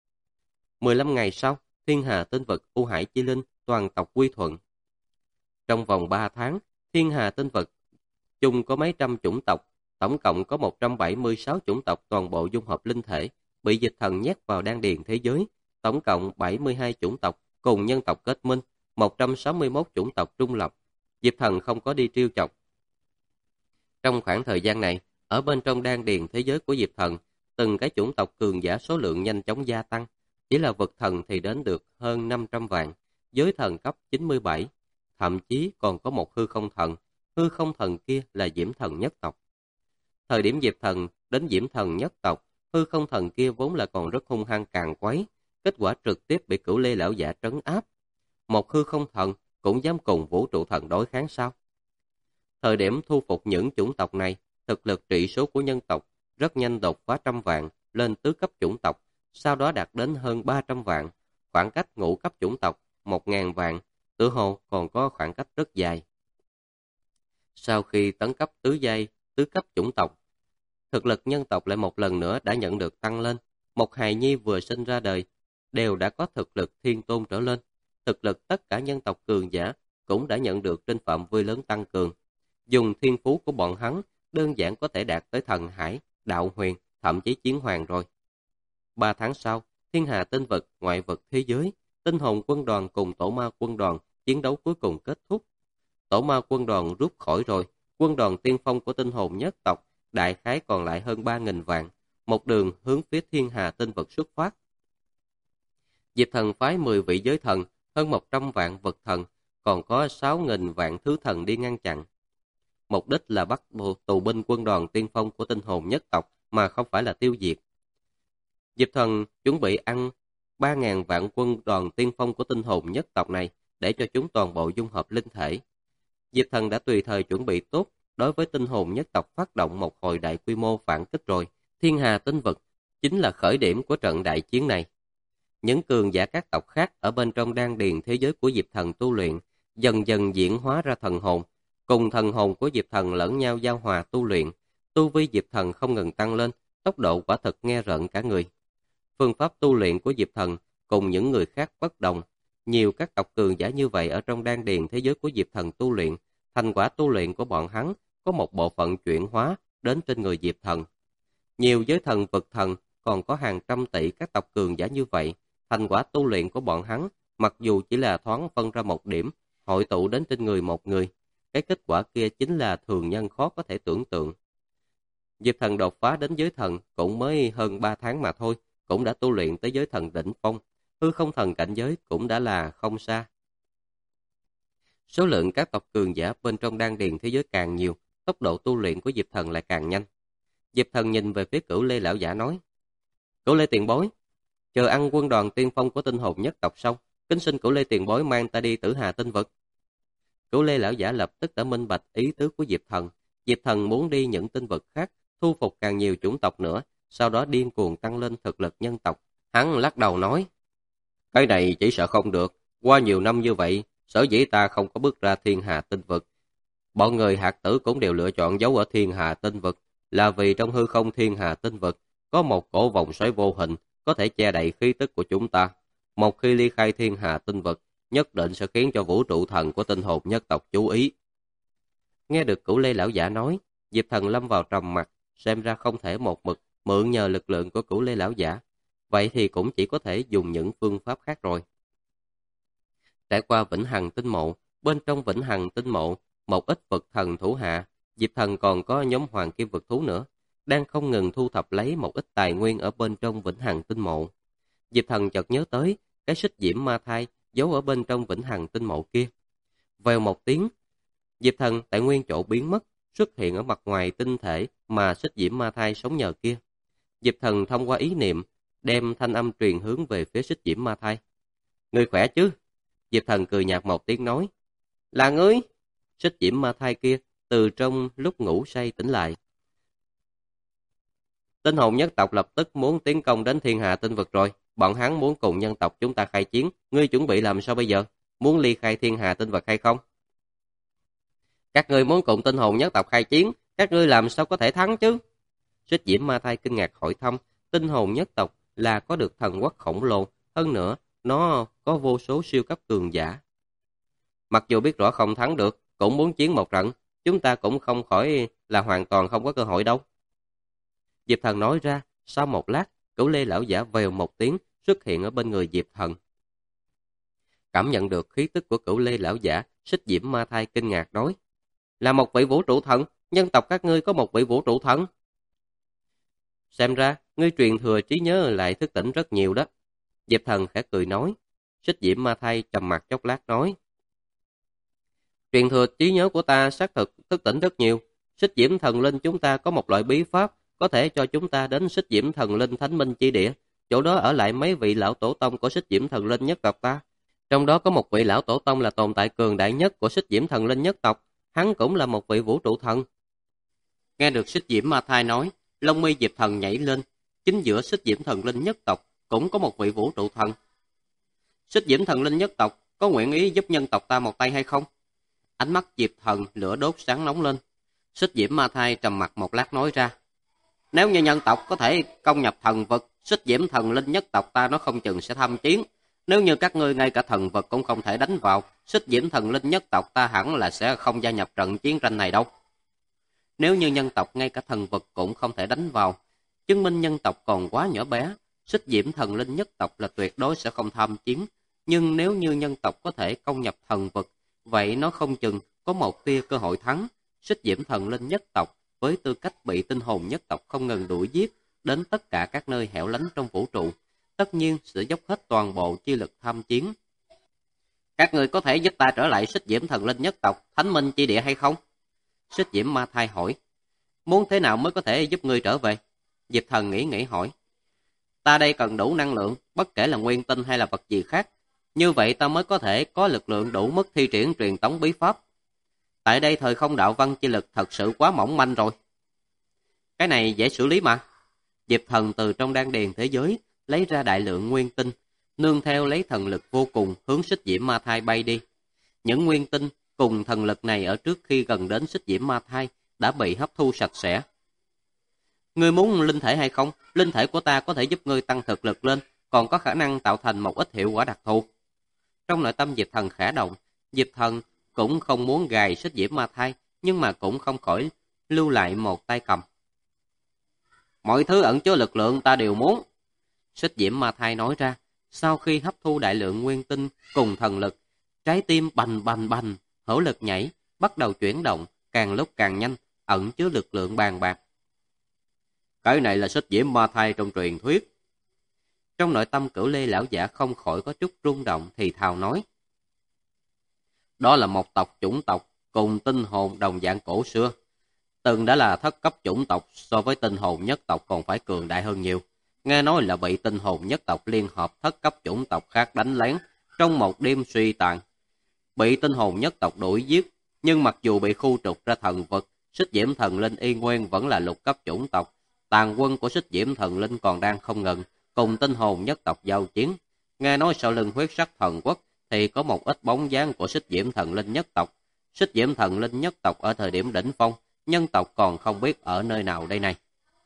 15 ngày sau, thiên hà tinh vực U Hải Chi Linh toàn tộc quy thuận. Trong vòng 3 tháng, thiên hà tinh vực chung có mấy trăm chủng tộc, tổng cộng có 176 chủng tộc toàn bộ dung hợp linh thể, bị Dịch Thần nhét vào đan điền thế giới, tổng cộng 72 chủng tộc cùng nhân tộc kết minh, 161 chủng tộc trung lập. Diệp Thần không có đi trêu chọc. Trong khoảng thời gian này, ở bên trong đan điền thế giới của Diệp Thần, từng cái chủng tộc cường giả số lượng nhanh chóng gia tăng, chỉ là vật thần thì đến được hơn 500 vạn, giới thần cấp 97, thậm chí còn có một hư không thần kia là Diễm Thần nhất tộc. Thời điểm Diệp Thần đến Diễm Thần nhất tộc, hư không thần kia vốn là còn rất hung hăng càn quấy, kết quả trực tiếp bị Cửu Lê lão giả trấn áp. Một hư không thần cũng dám cùng vũ trụ thần đối kháng sao? Thời điểm thu phục những chủng tộc này, thực lực trị số của nhân tộc rất nhanh đột phá 100 vạn lên tứ cấp chủng tộc, sau đó đạt đến hơn 300 vạn, khoảng cách ngũ cấp chủng tộc 1.000 vạn, tự hồ còn có khoảng cách rất dài. Sau khi tấn cấp tứ cấp chủng tộc, thực lực nhân tộc lại một lần nữa đã nhận được tăng lên. Một hài nhi vừa sinh ra đời đều đã có thực lực thiên tôn trở lên. Thực lực tất cả nhân tộc cường giả cũng đã nhận được trên phạm vi lớn tăng cường. Dùng thiên phú của bọn hắn, đơn giản có thể đạt tới thần hải, đạo huyền, thậm chí chiến hoàng rồi. 3 tháng sau, thiên hà tinh vực, ngoại vực thế giới, tinh hồn quân đoàn cùng tổ ma quân đoàn chiến đấu cuối cùng kết thúc. Tổ ma quân đoàn rút khỏi rồi, quân đoàn tiên phong của tinh hồn nhất tộc đại khái còn lại hơn 3.000 vạn, một đường hướng phía thiên hà tinh vực xuất phát. Diệp Thần phái 10 vị giới thần, hơn 100 vạn vật thần, còn có 6.000 vạn thứ thần đi ngăn chặn. Mục đích là bắt tù binh quân đoàn tiên phong của tinh hồn nhất tộc mà không phải là tiêu diệt. Diệp Thần chuẩn bị ăn 3.000 vạn quân đoàn tiên phong của tinh hồn nhất tộc này để cho chúng toàn bộ dung hợp linh thể. Diệp Thần đã tùy thời chuẩn bị tốt đối với tinh hồn nhất tộc phát động một hồi đại quy mô phản kích rồi. Thiên hà tinh vực chính là khởi điểm của trận đại chiến này. Những cường giả các tộc khác ở bên trong đan điền thế giới của Diệp Thần tu luyện, dần dần diễn hóa ra thần hồn, cùng thần hồn của Diệp Thần lẫn nhau giao hòa tu luyện. Tu vi Diệp Thần không ngừng tăng lên, tốc độ quả thực nghe rợn cả người. Phương pháp tu luyện của Diệp Thần cùng những người khác bất đồng. Nhiều các tộc cường giả như vậy ở trong đan điền thế giới của Diệp Thần tu luyện, thành quả tu luyện của bọn hắn có một bộ phận chuyển hóa đến trên người Diệp Thần. Nhiều giới thần vực thần còn có hàng trăm tỷ các tộc cường giả như vậy, thành quả tu luyện của bọn hắn mặc dù chỉ là thoáng phân ra một điểm, hội tụ đến trên người một người, cái kết quả kia chính là thường nhân khó có thể tưởng tượng. Diệp Thần đột phá đến giới thần cũng mới hơn 3 tháng mà thôi, cũng đã tu luyện tới giới thần đỉnh phong, hư không thần cảnh giới cũng đã là không xa. Số lượng các tộc cường giả bên trong đan điền thế giới càng nhiều, tốc độ tu luyện của Diệp Thần lại càng nhanh. Diệp Thần nhìn về phía Cửu Lê lão giả nói: Cửu Lê tiền bối, chờ ăn quân đoàn tiên phong của tinh hồn nhất tộc xong, kính xin Cửu Lê tiền bối mang ta đi Tử Hà tinh vực. Cửu Lê lão giả lập tức đã minh bạch ý tứ của Diệp Thần. Diệp Thần muốn đi những tinh vực khác, thu phục càng nhiều chủng tộc nữa, sau đó điên cuồng tăng lên thực lực nhân tộc. Hắn lắc đầu nói: Cái này chỉ sợ không được, qua nhiều năm như vậy, sở dĩ ta không có bước ra Thiên Hà tinh vực. Bọn người hạt tử cũng đều lựa chọn giấu ở Thiên Hà tinh vực, là vì trong hư không Thiên Hà tinh vực có một cổ vòng xoáy vô hình có thể che đậy khí tức của chúng ta. Một khi ly khai Thiên Hà tinh vực, nhất định sẽ khiến cho vũ trụ thần của tinh hồn nhất tộc chú ý. Nghe được Cửu Lê lão giả nói, Diệp Thần lâm vào trầm mặc, xem ra không thể một mực mượn nhờ lực lượng của Cửu Lê lão giả, vậy thì cũng chỉ có thể dùng những phương pháp khác rồi. Trải qua Vĩnh Hằng tinh mộ, bên trong Vĩnh Hằng tinh mộ, một ít vực thần thủ hạ, Diệp Thần còn có nhóm hoàng kim vực thú nữa, đang không ngừng thu thập lấy một ít tài nguyên ở bên trong Vĩnh Hằng tinh mộ. Diệp Thần chợt nhớ tới cái xích diễm ma thai giấu ở bên trong Vĩnh Hằng tinh mộ kia. Vèo một tiếng, Diệp Thần tại nguyên chỗ biến mất, xuất hiện ở mặt ngoài tinh thể mà xích diễm ma thai sống nhờ kia. Diệp Thần thông qua ý niệm, đem thanh âm truyền hướng về phía xích diễm ma thai. Ngươi khỏe chứ? Diệp Thần cười nhạt một tiếng nói. Là ngươi? Xích diễm ma thai kia từ trong lúc ngủ say tỉnh lại. Tinh hồn nhất tộc lập tức muốn tiến công đến Thiên Hà tinh vực rồi. Bọn hắn muốn cùng nhân tộc chúng ta khai chiến. Ngươi chuẩn bị làm sao bây giờ? Muốn ly khai Thiên Hà tinh vực hay không? Các ngươi muốn cùng tinh hồn nhất tộc khai chiến, các ngươi làm sao có thể thắng chứ? Xích diễm ma thai kinh ngạc hỏi thăm. Tinh hồn nhất tộc là có được thần quốc khổng lồ, hơn nữa nó có vô số siêu cấp cường giả. Mặc dù biết rõ không thắng được, cũng muốn chiến một trận, chúng ta cũng không khỏi là hoàn toàn không có cơ hội đâu. Diệp Thần nói ra, sau một lát, Cửu Lê lão giả vèo một tiếng xuất hiện ở bên người Diệp Thần. Cảm nhận được khí tức của Cửu Lê lão giả, xích diễm ma thai kinh ngạc nói: Là một vị vũ trụ thần, nhân tộc các ngươi có một vị vũ trụ thần. Xem ra, ngươi truyền thừa trí nhớ lại thức tỉnh rất nhiều đó. Diệp Thần khẽ cười nói. Xích diễm ma thai trầm mặc chốc lát nói: Truyền thừa trí nhớ của ta xác thực thức tỉnh rất nhiều. Xích diễm thần linh chúng ta có một loại bí pháp có thể cho chúng ta đến xích diễm thần linh thánh minh chi địa. Chỗ đó ở lại mấy vị lão tổ tông của xích diễm thần linh nhất tộc ta. Trong đó có một vị lão tổ tông là tồn tại cường đại nhất của xích diễm thần linh nhất tộc. Hắn cũng là một vị vũ trụ thần. Nghe được xích diễm ma thai nói, lông mi Diệp Thần nhảy lên. Chính giữa xích diễm thần linh nhất tộc cũng có một vị vũ trụ thần. Xích diễm thần linh nhất tộc có nguyện ý giúp nhân tộc ta một tay hay không? Ánh mắt Diệp Thần lửa đốt sáng nóng lên. Xích diễm ma thai trầm mặc một lát nói ra: Nếu như nhân tộc có thể công nhập thần vực, xích diễm thần linh nhất tộc ta nó không chừng sẽ tham chiến. Nếu như các ngươi ngay cả thần vực cũng không thể đánh vào, xích diễm thần linh nhất tộc ta hẳn là sẽ không gia nhập trận chiến tranh này đâu. Nếu như nhân tộc ngay cả thần vực cũng không thể đánh vào, chứng minh nhân tộc còn quá nhỏ bé, xích diễm thần linh nhất tộc là tuyệt đối sẽ không tham chiến. Nhưng nếu như nhân tộc có thể công nhập thần vực, vậy nó không chừng có một tia cơ hội thắng. Xích diễm thần linh nhất tộc với tư cách bị tinh hồn nhất tộc không ngừng đuổi giết đến tất cả các nơi hẻo lánh trong vũ trụ, tất nhiên sẽ dốc hết toàn bộ chi lực tham chiến. Các người có thể giúp ta trở lại xích diễm thần linh nhất tộc thánh minh chi địa hay không? Xích diễm ma thai hỏi. Muốn thế nào mới có thể giúp ngươi trở về? Diệp Thần nghĩ hỏi. Ta đây cần đủ năng lượng, bất kể là nguyên tinh hay là vật gì khác. Như vậy ta mới có thể có lực lượng đủ mức thi triển truyền tống bí pháp. Tại đây thời không đạo văn chi lực thật sự quá mỏng manh rồi. Cái này dễ xử lý mà. Diệp Thần từ trong đan điền thế giới lấy ra đại lượng nguyên tinh, nương theo lấy thần lực vô cùng hướng xích diễm ma thai bay đi. Những nguyên tinh cùng thần lực này ở trước khi gần đến xích diễm ma thai đã bị hấp thu sạch sẽ. Ngươi muốn linh thể hay không? Linh thể của ta có thể giúp ngươi tăng thực lực lên, còn có khả năng tạo thành một ít hiệu quả đặc thù. Trong nội tâm Diệp Thần khẽ động, Diệp Thần cũng không muốn gài xích diễm ma thai, nhưng mà cũng không khỏi lưu lại một tay cầm. Mọi thứ ẩn chứa lực lượng ta đều muốn. Xích diễm ma thai nói ra, sau khi hấp thu đại lượng nguyên tinh cùng thần lực, trái tim bành bành bành, hữu lực nhảy, bắt đầu chuyển động, càng lúc càng nhanh, ẩn chứa lực lượng bàn bạc. Cái này là xích diễm ma thai trong truyền thuyết. Trong nội tâm Cửu Lê lão giả không khỏi có chút rung động thì thào nói. Đó là một tộc chủng tộc cùng tinh hồn đồng dạng cổ xưa. Từng đã là thất cấp chủng tộc, so với tinh hồn nhất tộc còn phải cường đại hơn nhiều. Nghe nói là bị tinh hồn nhất tộc liên hợp thất cấp chủng tộc khác đánh lén trong một đêm suy tàn. Bị tinh hồn nhất tộc đuổi giết, nhưng mặc dù bị khu trục ra thần vực, xích diễm thần linh y nguyên vẫn là lục cấp chủng tộc. Tàn quân của xích diễm thần linh còn đang không ngừng cùng tinh hồn nhất tộc giao chiến. Nghe nói sau lưng huyết sắc thần quốc thì có một ít bóng dáng của xích diễm thần linh nhất tộc. Xích diễm thần linh nhất tộc ở thời điểm đỉnh phong, nhân tộc còn không biết ở nơi nào đây này.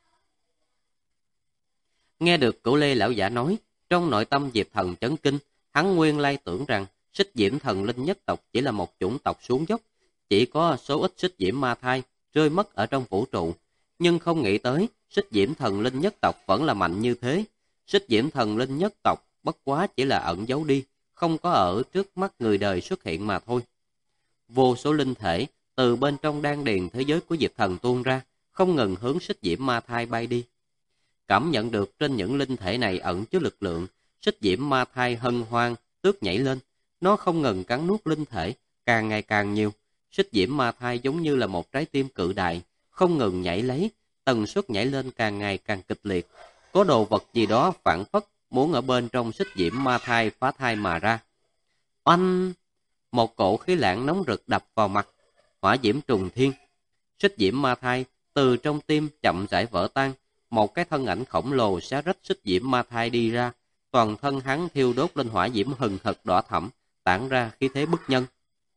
Nghe được Cửu Lê lão giả nói, trong nội tâm Diệp Thần chấn kinh, hắn nguyên lai tưởng rằng xích diễm thần linh nhất tộc chỉ là một chủng tộc xuống dốc, chỉ có số ít xích diễm ma thai rơi mất ở trong vũ trụ, nhưng không nghĩ tới xích diễm thần linh nhất tộc vẫn là mạnh như thế. Xích diễm thần linh nhất tộc bất quá chỉ là ẩn giấu đi, không có ở trước mắt người đời xuất hiện mà thôi. Vô số linh thể từ bên trong đan điền thế giới của Diệp Thần tuôn ra, không ngừng hướng xích diễm ma thai bay đi. Cảm nhận được trên những linh thể này ẩn chứa lực lượng, xích diễm ma thai hân hoan, tước nhảy lên. Nó không ngừng cắn nuốt linh thể, càng ngày càng nhiều. Xích diễm ma thai giống như là một trái tim cự đại, không ngừng nhảy lấy, tần suất nhảy lên càng ngày càng kịch liệt. Có đồ vật gì đó phản phất, muốn ở bên trong xích diễm ma thai phá thai mà ra. Oanh! Một cổ khí lãng nóng rực đập vào mặt, hỏa diễm trùng thiên. Xích diễm ma thai từ trong tim chậm rãi vỡ tan, một cái thân ảnh khổng lồ xé rách xích diễm ma thai đi ra, toàn thân hắn thiêu đốt lên hỏa diễm hừng hực đỏ thẫm, tản ra khí thế bức nhân.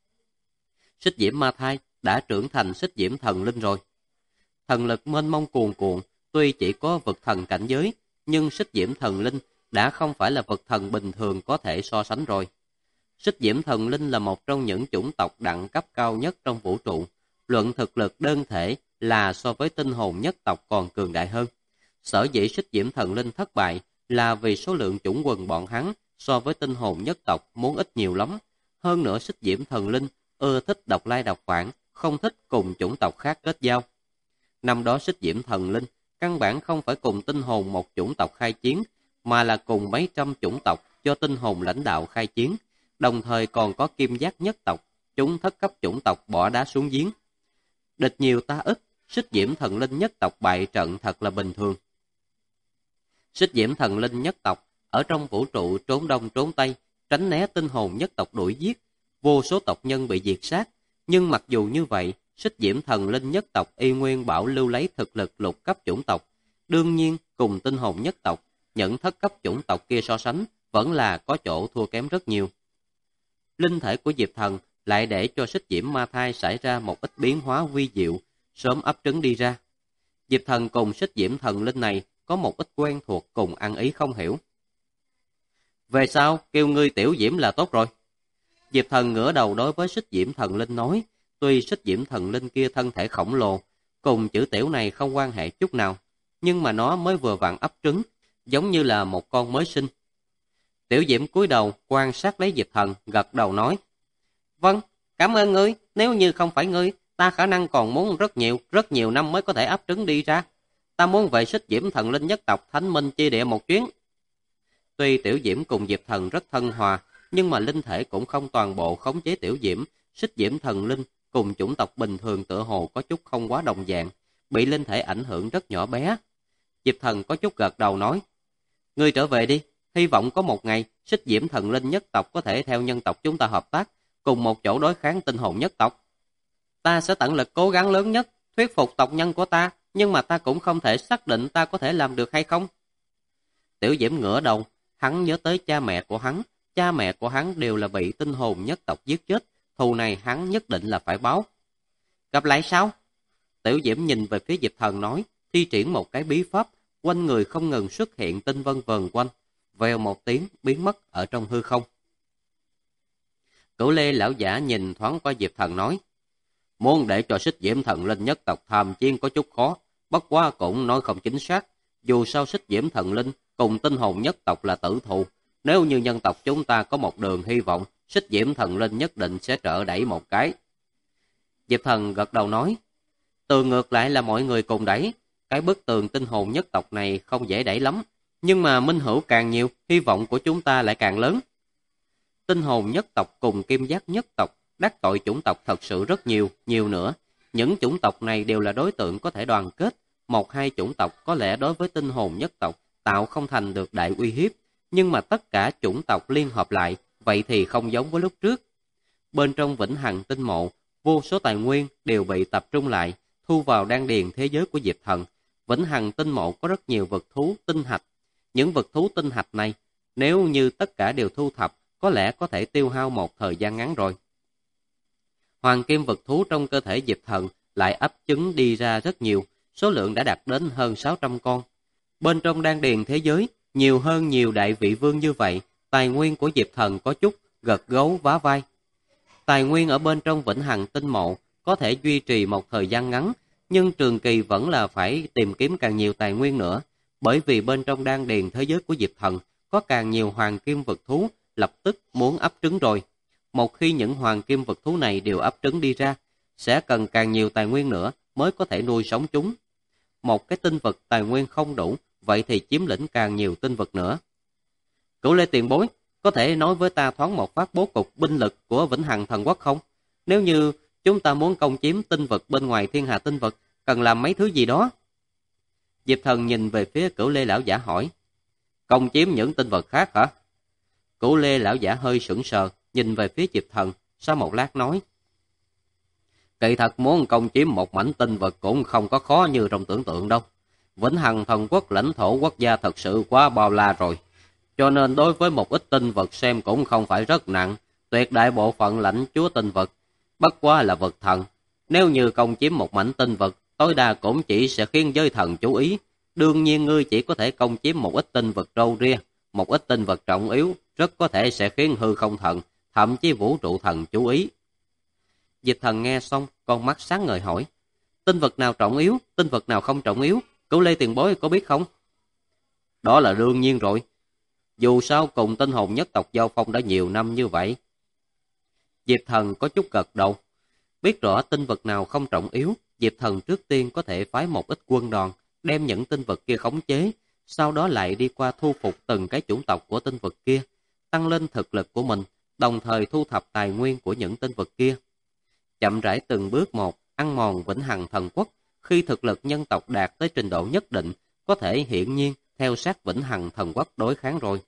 Xích diễm ma thai đã trưởng thành xích diễm thần linh rồi. Thần lực mênh mông cuồn cuộn, tuy chỉ có vực thần cảnh giới, nhưng xích diễm thần linh đã không phải là vực thần bình thường có thể so sánh rồi. Xích diễm thần linh là một trong những chủng tộc đẳng cấp cao nhất trong vũ trụ. Luận thực lực đơn thể là so với tinh hồn nhất tộc còn cường đại hơn. Sở dĩ xích diễm thần linh thất bại là vì số lượng chủng quần bọn hắn so với tinh hồn nhất tộc muốn ít nhiều lắm. Hơn nữa xích diễm thần linh ưa thích độc lai độc vãng, không thích cùng chủng tộc khác kết giao. Năm đó xích diễm thần linh căn bản không phải cùng tinh hồn một chủng tộc khai chiến, mà là cùng mấy trăm chủng tộc do tinh hồn lãnh đạo khai chiến, đồng thời còn có kim giác nhất tộc, chúng thất cấp chủng tộc bỏ đá xuống giếng. Địch nhiều ta ít, xích diễm thần linh nhất tộc bại trận thật là bình thường. Xích diễm thần linh nhất tộc ở trong vũ trụ trốn đông trốn tây, tránh né tinh hồn nhất tộc đuổi giết, vô số tộc nhân bị diệt sát. Nhưng mặc dù như vậy, xích diễm thần linh nhất tộc y nguyên bảo lưu lấy thực lực lục cấp chủng tộc. Đương nhiên, cùng tinh hồn nhất tộc, những thất cấp chủng tộc kia so sánh, vẫn là có chỗ thua kém rất nhiều. Linh thể của Diệp Thần lại để cho xích diễm ma thai xảy ra một ít biến hóa vi diệu, sớm ấp trứng đi ra. Diệp Thần cùng xích diễm thần linh này có một ít quen thuộc cùng ăn ý không hiểu. Về sau, kêu ngươi tiểu diễm là tốt rồi. Diệp Thần ngửa đầu đối với xích diễm thần linh nói, tuy xích diễm thần linh kia thân thể khổng lồ, cùng chữ tiểu này không quan hệ chút nào, nhưng mà nó mới vừa vặn ấp trứng, giống như là một con mới sinh. Tiểu diễm cúi đầu quan sát lấy Diệp Thần, gật đầu nói, vâng, cảm ơn ngươi, nếu như không phải ngươi, ta khả năng còn muốn rất nhiều năm mới có thể ấp trứng đi ra. Ta muốn về xích diễm thần linh nhất tộc Thánh Minh chi địa một chuyến. Tuy tiểu diễm cùng Diệp Thần rất thân hòa, nhưng mà linh thể cũng không toàn bộ khống chế tiểu diễm. Xích diễm thần linh cùng chủng tộc bình thường tựa hồ có chút không quá đồng dạng, bị linh thể ảnh hưởng rất nhỏ bé. Diệp Thần có chút gật đầu nói, ngươi trở về đi, hy vọng có một ngày xích diễm thần linh nhất tộc có thể theo nhân tộc chúng ta hợp tác, cùng một chỗ đối kháng tinh hồn nhất tộc. Ta sẽ tận lực cố gắng lớn nhất, thuyết phục tộc nhân của ta, nhưng mà ta cũng không thể xác định ta có thể làm được hay không. Tiểu diễm ngửa đầu, hắn nhớ tới cha mẹ của hắn đều là bị tinh hồn nhất tộc giết chết, thù này hắn nhất định là phải báo. Gặp lại sao? Tiểu Diễm nhìn về phía Diệp Thần nói, thi triển một cái bí pháp, quanh người không ngừng xuất hiện tinh vân vần quanh, vèo một tiếng biến mất ở trong hư không. Cửu Lê lão giả nhìn thoáng qua Diệp Thần nói, muốn để cho Xích Diễm Thần Linh nhất tộc tham chiến có chút khó, bất quá cũng nói không chính xác, dù sao Xích Diễm Thần Linh cùng tinh hồn nhất tộc là tử thù, nếu như nhân tộc chúng ta có một đường hy vọng, Xích Diễm Thần Linh nhất định sẽ trợ đẩy một cái. Diệp Thần gật đầu nói, tường ngược lại là mọi người cùng đẩy, cái bức tường tinh hồn nhất tộc này không dễ đẩy lắm, nhưng mà minh hữu càng nhiều, hy vọng của chúng ta lại càng lớn. Tinh hồn nhất tộc cùng kim giác nhất tộc, đắc tội chủng tộc thật sự rất nhiều nữa. Những chủng tộc này đều là đối tượng có thể đoàn kết, một hai chủng tộc có lẽ đối với tinh hồn nhất tộc tạo không thành được đại uy hiếp, nhưng mà tất cả chủng tộc liên hợp lại, vậy thì không giống với lúc trước. Bên trong Vĩnh Hằng tinh mộ, vô số tài nguyên đều bị tập trung lại, thu vào đan điền thế giới của Diệp Thần. Vĩnh Hằng tinh mộ có rất nhiều vật thú tinh hạch. Những vật thú tinh hạch này, nếu như tất cả đều thu thập, có lẽ có thể tiêu hao một thời gian ngắn rồi. Hoàng kim vật thú trong cơ thể Diệp Thần lại ấp trứng đi ra rất nhiều, số lượng đã đạt đến hơn 600 con. Bên trong đan điền thế giới, nhiều hơn nhiều đại vị vương như vậy, tài nguyên của Diệp Thần có chút gật gấu vá vai. Tài nguyên ở bên trong Vĩnh Hằng tinh mộ có thể duy trì một thời gian ngắn, nhưng trường kỳ vẫn là phải tìm kiếm càng nhiều tài nguyên nữa, bởi vì bên trong đan điền thế giới của Diệp Thần có càng nhiều hoàng kim vật thú lập tức muốn ấp trứng rồi. Một khi những hoàng kim vật thú này đều ấp trứng đi ra, sẽ cần càng nhiều tài nguyên nữa mới có thể nuôi sống chúng. Một cái tinh vật tài nguyên không đủ, vậy thì chiếm lĩnh càng nhiều tinh vật nữa. Cửu Lê tiền bối, có thể nói với ta thoáng một phát bố cục binh lực của Vĩnh Hằng thần quốc không? Nếu như chúng ta muốn công chiếm tinh vật bên ngoài thiên hà tinh vật, cần làm mấy thứ gì đó? Diệp Thần nhìn về phía Cửu Lê lão giả hỏi. Công chiếm những tinh vật khác hả? Cửu Lê lão giả hơi sững sờ, nhìn về phía Diệp Thần, sau một lát nói. Kỳ thật muốn công chiếm một mảnh tinh vật cũng không có khó như trong tưởng tượng đâu. Vĩnh Hằng thần quốc lãnh thổ quốc gia thật sự quá bao la rồi. Cho nên đối với một ít tinh vật xem cũng không phải rất nặng, tuyệt đại bộ phận lãnh chúa tinh vật, bất quá là vật thần. Nếu như công chiếm một mảnh tinh vật, tối đa cũng chỉ sẽ khiến giới thần chú ý. Đương nhiên ngươi chỉ có thể công chiếm một ít tinh vật râu ria, một ít tinh vật trọng yếu, rất có thể sẽ khiến hư không thần, thậm chí vũ trụ thần chú ý. Diệp Thần nghe xong, con mắt sáng ngời hỏi. Tinh vật nào trọng yếu, tinh vật nào không trọng yếu, Cửu Lê tiền bối có biết không? Đó là đương nhiên rồi. Dù sao cùng tinh hồn nhất tộc giao phong đã nhiều năm như vậy. Diệp Thần có chút gật đầu. Biết rõ tinh vật nào không trọng yếu, Diệp Thần trước tiên có thể phái một ít quân đoàn, đem những tinh vật kia khống chế, sau đó lại đi qua thu phục từng cái chủng tộc của tinh vật kia, tăng lên thực lực của mình, đồng thời thu thập tài nguyên của những tinh vật kia. Chậm rãi từng bước một, ăn mòn Vĩnh Hằng thần quốc, khi thực lực nhân tộc đạt tới trình độ nhất định, có thể hiển nhiên theo sát Vĩnh Hằng thần quốc đối kháng rồi.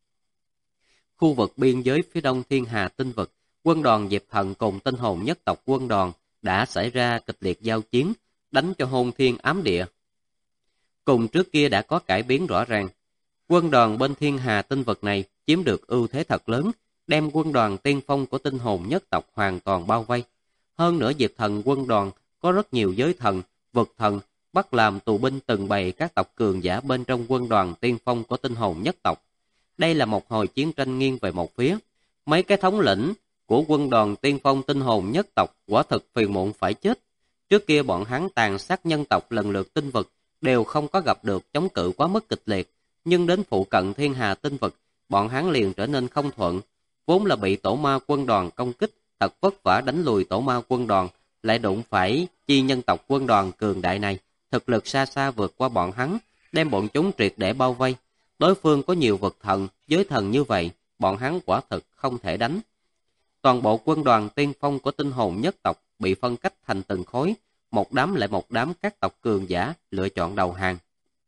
Khu vực biên giới phía đông thiên hà tinh vực, quân đoàn Diệp Thần cùng tinh hồn nhất tộc quân đoàn đã xảy ra kịch liệt giao chiến, đánh cho hôn thiên ám địa. Cùng trước kia đã có cải biến rõ ràng. Quân đoàn bên thiên hà tinh vực này chiếm được ưu thế thật lớn, đem quân đoàn tiên phong của tinh hồn nhất tộc hoàn toàn bao vây. Hơn nữa Diệp Thần quân đoàn có rất nhiều giới thần, vực thần, bắt làm tù binh từng bầy các tộc cường giả bên trong quân đoàn tiên phong của tinh hồn nhất tộc. Đây là một hồi chiến tranh nghiêng về một phía. Mấy cái thống lĩnh của quân đoàn tiên phong tinh hồn nhất tộc quả thực phiền muộn phải chết. Trước kia bọn hắn tàn sát nhân tộc lần lượt tinh vực, đều không có gặp được chống cự quá mức kịch liệt. Nhưng đến phụ cận thiên hà tinh vực, bọn hắn liền trở nên không thuận. Vốn là bị tổ ma quân đoàn công kích, thật vất vả đánh lùi tổ ma quân đoàn, lại đụng phải chi nhân tộc quân đoàn cường đại này, thực lực xa xa vượt qua bọn hắn, đem bọn chúng triệt để bao vây. Đối phương có nhiều vật thần, giới thần như vậy, bọn hắn quả thực không thể đánh. Toàn bộ quân đoàn tiên phong của tinh hồn nhất tộc bị phân cách thành từng khối, một đám lại một đám các tộc cường giả lựa chọn đầu hàng.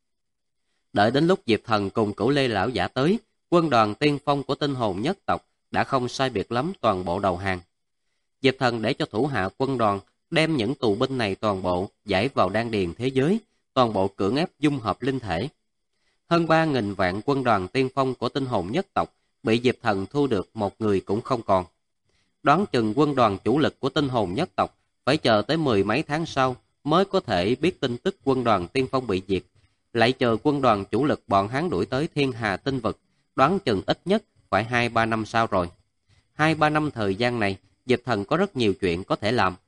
Đợi đến lúc Diệp Thần cùng Cửu Lê lão giả tới, quân đoàn tiên phong của tinh hồn nhất tộc đã không sai biệt lắm toàn bộ đầu hàng. Diệp Thần để cho thủ hạ quân đoàn đem những tù binh này toàn bộ giải vào đan điền thế giới, toàn bộ cưỡng ép dung hợp linh thể. hơn 3.000 vạn quân đoàn tiên phong của tinh hồn nhất tộc bị Diệp Thần thu được một người cũng không còn. Đoán chừng quân đoàn chủ lực của tinh hồn nhất tộc phải chờ tới 10 mấy tháng sau mới có thể biết tin tức quân đoàn tiên phong bị diệt. Lại chờ quân đoàn chủ lực bọn hắn đuổi tới thiên hà tinh vực, đoán chừng ít nhất phải 2-3 năm sau rồi. 2-3 năm thời gian này, Diệp Thần có rất nhiều chuyện có thể làm.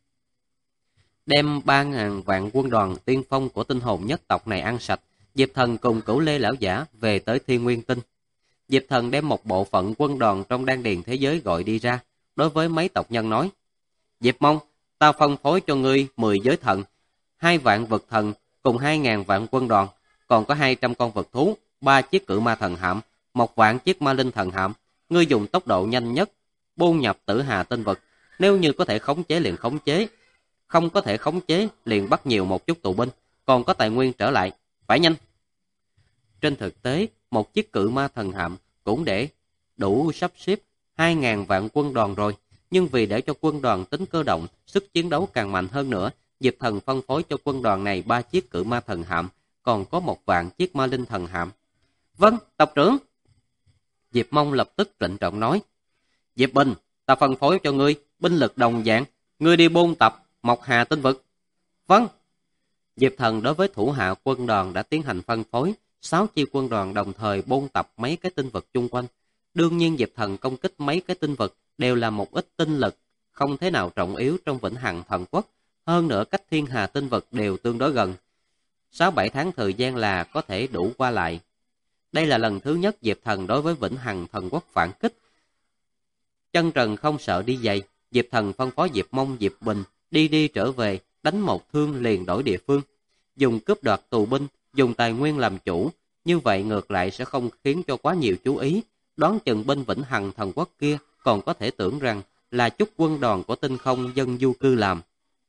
Đem 3.000 vạn quân đoàn tiên phong của tinh hồn nhất tộc này ăn sạch, Diệp Thần cùng Cửu Lê lão giả về tới Thiên Nguyên Tinh. Diệp Thần đem một bộ phận quân đoàn trong đan điền thế giới gọi đi ra, đối với mấy tộc nhân nói: Diệp Mông, ta phân phối cho ngươi 10 giới thần, 2 vạn vực thần cùng 2.000 vạn quân đoàn, còn có 200 con vật thú, 3 chiếc cự ma thần hạm, 1 vạn chiếc ma linh thần hạm. Ngươi dùng tốc độ nhanh nhất buôn nhập Tử Hà tinh vực, nếu như có thể khống chế liền khống chế, không có thể khống chế liền bắt nhiều một chút tù binh, còn có tài nguyên trở lại, phải nhanh. Trên thực tế, một chiếc cự ma thần hạm cũng để đủ sắp xếp 2.000 vạn quân đoàn rồi, nhưng vì để cho quân đoàn tính cơ động, sức chiến đấu càng mạnh hơn nữa, Diệp Thần phân phối cho quân đoàn này 3 chiếc cự ma thần hạm, còn có 1 vạn chiếc ma linh thần hạm. Vâng, tộc trưởng. Diệp Mông lập tức trịnh trọng nói: Diệp Bình, ta phân phối cho ngươi binh lực đồng dạng, ngươi đi buôn tập Mộc Hà tinh vực. Vâng. Diệp Thần đối với thủ hạ quân đoàn đã tiến hành phân phối, 6 chi quân đoàn đồng thời buôn tập mấy cái tinh vực chung quanh. Đương nhiên Diệp Thần công kích mấy cái tinh vực đều là một ít tinh lực, không thế nào trọng yếu trong Vĩnh Hằng Thần Quốc. Hơn nữa cách thiên hà tinh vực đều tương đối gần. 6-7 tháng thời gian là có thể đủ qua lại. Đây là lần thứ nhất Diệp Thần đối với Vĩnh Hằng Thần Quốc phản kích. Chân trần không sợ đi giày, Diệp Thần phân phó Diệp Mông, Diệp Bình đi trở về, đánh một thương liền đổi địa phương. Dùng cướp đoạt tù binh, dùng tài nguyên làm chủ, như vậy ngược lại sẽ không khiến cho quá nhiều chú ý. Đoán chừng bên Vĩnh Hằng Thần Quốc kia còn có thể tưởng rằng là chút quân đoàn của tinh không dân du cư làm.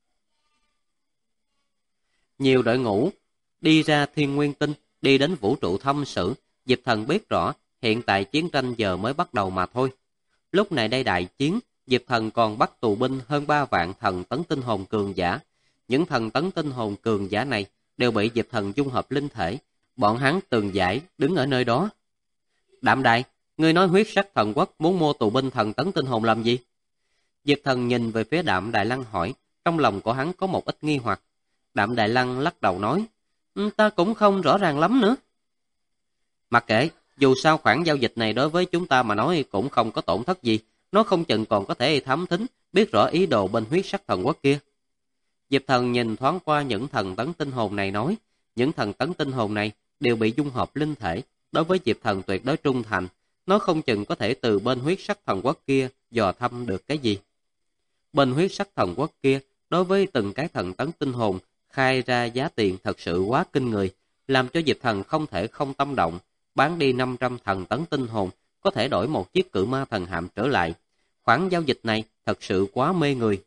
Nhiều đội ngũ đi ra Thiên Nguyên Tinh, đi đến vũ trụ thăm sự. Diệp Thần biết rõ hiện tại chiến tranh giờ mới bắt đầu mà thôi. Lúc này đây đại chiến, Diệp Thần còn bắt tù binh hơn 3 vạn thần tấn tinh hồn cường giả. Những thần tấn tinh hồn cường giả này đều bị Diệp Thần dung hợp linh thể. Bọn hắn từng giải đứng ở nơi đó. Đạm Đại, ngươi nói huyết sắc thần quốc muốn mua tù binh thần tấn tinh hồn làm gì? Diệp Thần nhìn về phía Đạm Đại Lăng hỏi, trong lòng của hắn có một ít nghi hoặc. Đạm Đại Lăng lắc đầu nói: Ta cũng không rõ ràng lắm nữa. Mặc kệ, dù sao khoản giao dịch này đối với chúng ta mà nói cũng không có tổn thất gì. Nó không chừng còn có thể thám thính, biết rõ ý đồ bên huyết sắc thần quốc kia. Diệp Thần nhìn thoáng qua những thần tấn tinh hồn này nói, những thần tấn tinh hồn này đều bị dung hợp linh thể, đối với Diệp Thần tuyệt đối trung thành. Nó không chừng có thể từ bên huyết sắc thần quốc kia dò thăm được cái gì. Bên huyết sắc thần quốc kia, đối với từng cái thần tấn tinh hồn, khai ra giá tiền thật sự quá kinh người, làm cho Diệp Thần không thể không tâm động. Bán đi 500 thần tấn tinh hồn, có thể đổi một chiếc cự ma thần hạm trở lại. Khoản giao dịch này thật sự quá mê người.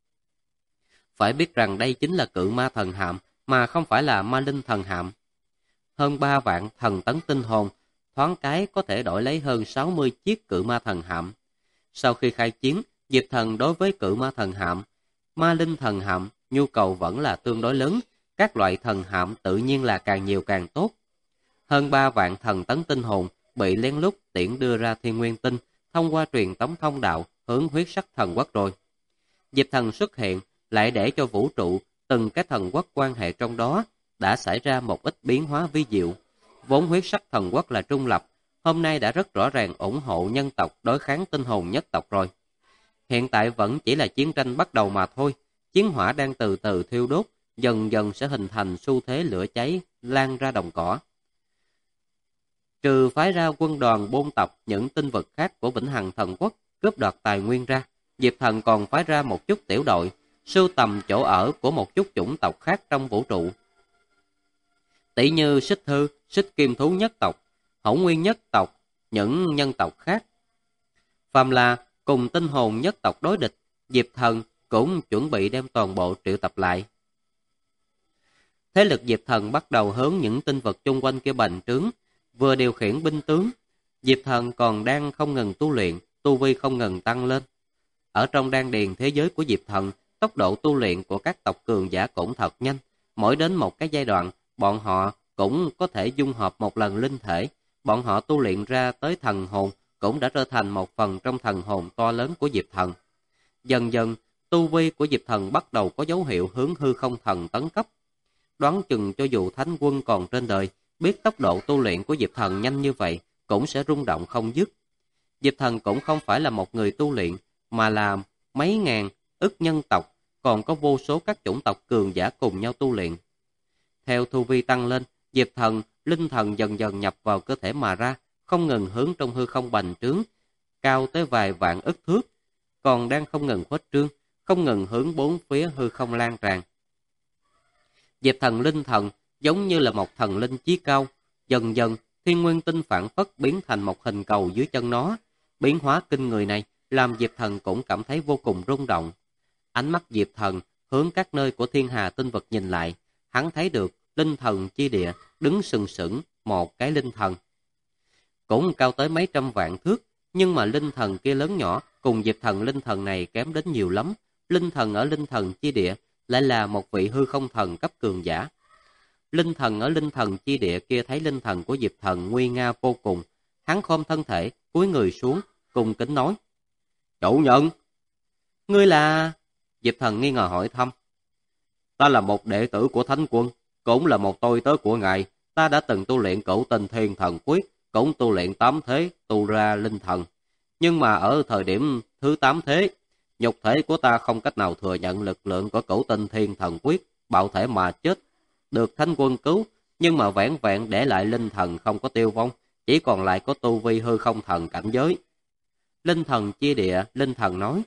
Phải biết rằng đây chính là cự ma thần hạm, mà không phải là ma linh thần hạm. Hơn 3 vạn thần tấn tinh hồn, thoáng cái có thể đổi lấy hơn 60 chiếc cự ma thần hạm. Sau khi khai chiến, Diệp Thần đối với cự ma thần hạm, ma linh thần hạm, nhu cầu vẫn là tương đối lớn. Các loại thần hạm tự nhiên là càng nhiều càng tốt. Hơn 3 vạn thần tấn tinh hồn bị lén lút tiễn đưa ra Thiên Nguyên Tinh, thông qua truyền tống thông đạo hướng huyết sắc thần quốc rồi. Diệp Thần xuất hiện lại để cho vũ trụ từng cái thần quốc quan hệ trong đó đã xảy ra một ít biến hóa vi diệu. Vốn huyết sắc thần quốc là trung lập, hôm nay đã rất rõ ràng ủng hộ nhân tộc đối kháng tinh hồn nhất tộc rồi. Hiện tại vẫn chỉ là chiến tranh bắt đầu mà thôi, chiến hỏa đang từ từ thiêu đốt, dần dần sẽ hình thành xu thế lửa cháy lan ra đồng cỏ. Trừ phái ra quân đoàn buôn tập những tinh vực khác của Vĩnh Hằng Thần Quốc cướp đoạt tài nguyên ra, Diệp Thần còn phái ra một chút tiểu đội sưu tầm chỗ ở của một chút chủng tộc khác trong vũ trụ. Tỷ như Xích Thư, Xích Kim Thú nhất tộc, Hổ Nguyên nhất tộc, những nhân tộc khác. Phàm là cùng tinh hồn nhất tộc đối địch, Diệp Thần cũng chuẩn bị đem toàn bộ triệu tập lại. Thế lực Diệp Thần bắt đầu hướng những tinh vực chung quanh kia bành trướng, vừa điều khiển binh tướng. Diệp Thần còn đang không ngừng tu luyện, tu vi không ngừng tăng lên. Ở trong đan điền thế giới của Diệp Thần, tốc độ tu luyện của các tộc cường giả cũng thật nhanh. Mỗi đến một cái giai đoạn, bọn họ cũng có thể dung hợp một lần linh thể. Bọn họ tu luyện ra tới thần hồn cũng đã trở thành một phần trong thần hồn to lớn của Diệp Thần. Dần dần, tu vi của Diệp Thần bắt đầu có dấu hiệu hướng hư không thần tấn cấp. Đoán chừng cho dù Thánh Quân còn trên đời, biết tốc độ tu luyện của Diệp Thần nhanh như vậy, cũng sẽ rung động không dứt. Diệp Thần cũng không phải là một người tu luyện, mà là mấy ngàn, ức nhân tộc, còn có vô số các chủng tộc cường giả cùng nhau tu luyện. Theo tu vi tăng lên, Diệp Thần, linh thần dần dần nhập vào cơ thể mà ra, không ngừng hướng trong hư không bành trướng, cao tới vài vạn ức thước, còn đang không ngừng khuếch trương, không ngừng hướng bốn phía hư không lan tràn. Diệp Thần linh thần giống như là một thần linh chí cao, dần dần thiên nguyên tinh phản phất biến thành một hình cầu dưới chân nó. Biến hóa kinh người này làm Diệp Thần cũng cảm thấy vô cùng rung động. Ánh mắt Diệp Thần hướng các nơi của thiên hà tinh vực nhìn lại, hắn thấy được linh thần chi địa đứng sừng sững một cái linh thần. Cũng cao tới mấy trăm vạn thước, nhưng mà linh thần kia lớn nhỏ cùng Diệp Thần linh thần này kém đến nhiều lắm. Linh thần ở linh thần chi địa lại là một vị hư không thần cấp cường giả. Linh thần ở linh thần chi địa kia thấy linh thần của Diệp Thần nguy nga vô cùng, hắn khom thân thể, cúi người xuống, cùng kính nói: "Chủ nhân, ngươi là?" Diệp Thần nghi ngờ hỏi thăm. "Ta là một đệ tử của Thánh Quân, cũng là một tôi tớ của ngài. Ta đã từng tu luyện Cửu Tinh Thiên Thần Quyết, cũng tu luyện 8 thế, tu ra linh thần. Nhưng mà ở thời điểm thứ 8 thế, nhục thể của ta không cách nào thừa nhận lực lượng của Cửu Tinh Thiên Thần Quyết, bạo thể mà chết. Được Thánh Quân cứu, nhưng mà vẻn vẹn để lại linh thần không có tiêu vong, chỉ còn lại có tu vi hư không thần cảnh giới." Linh thần chia địa, linh thần nói: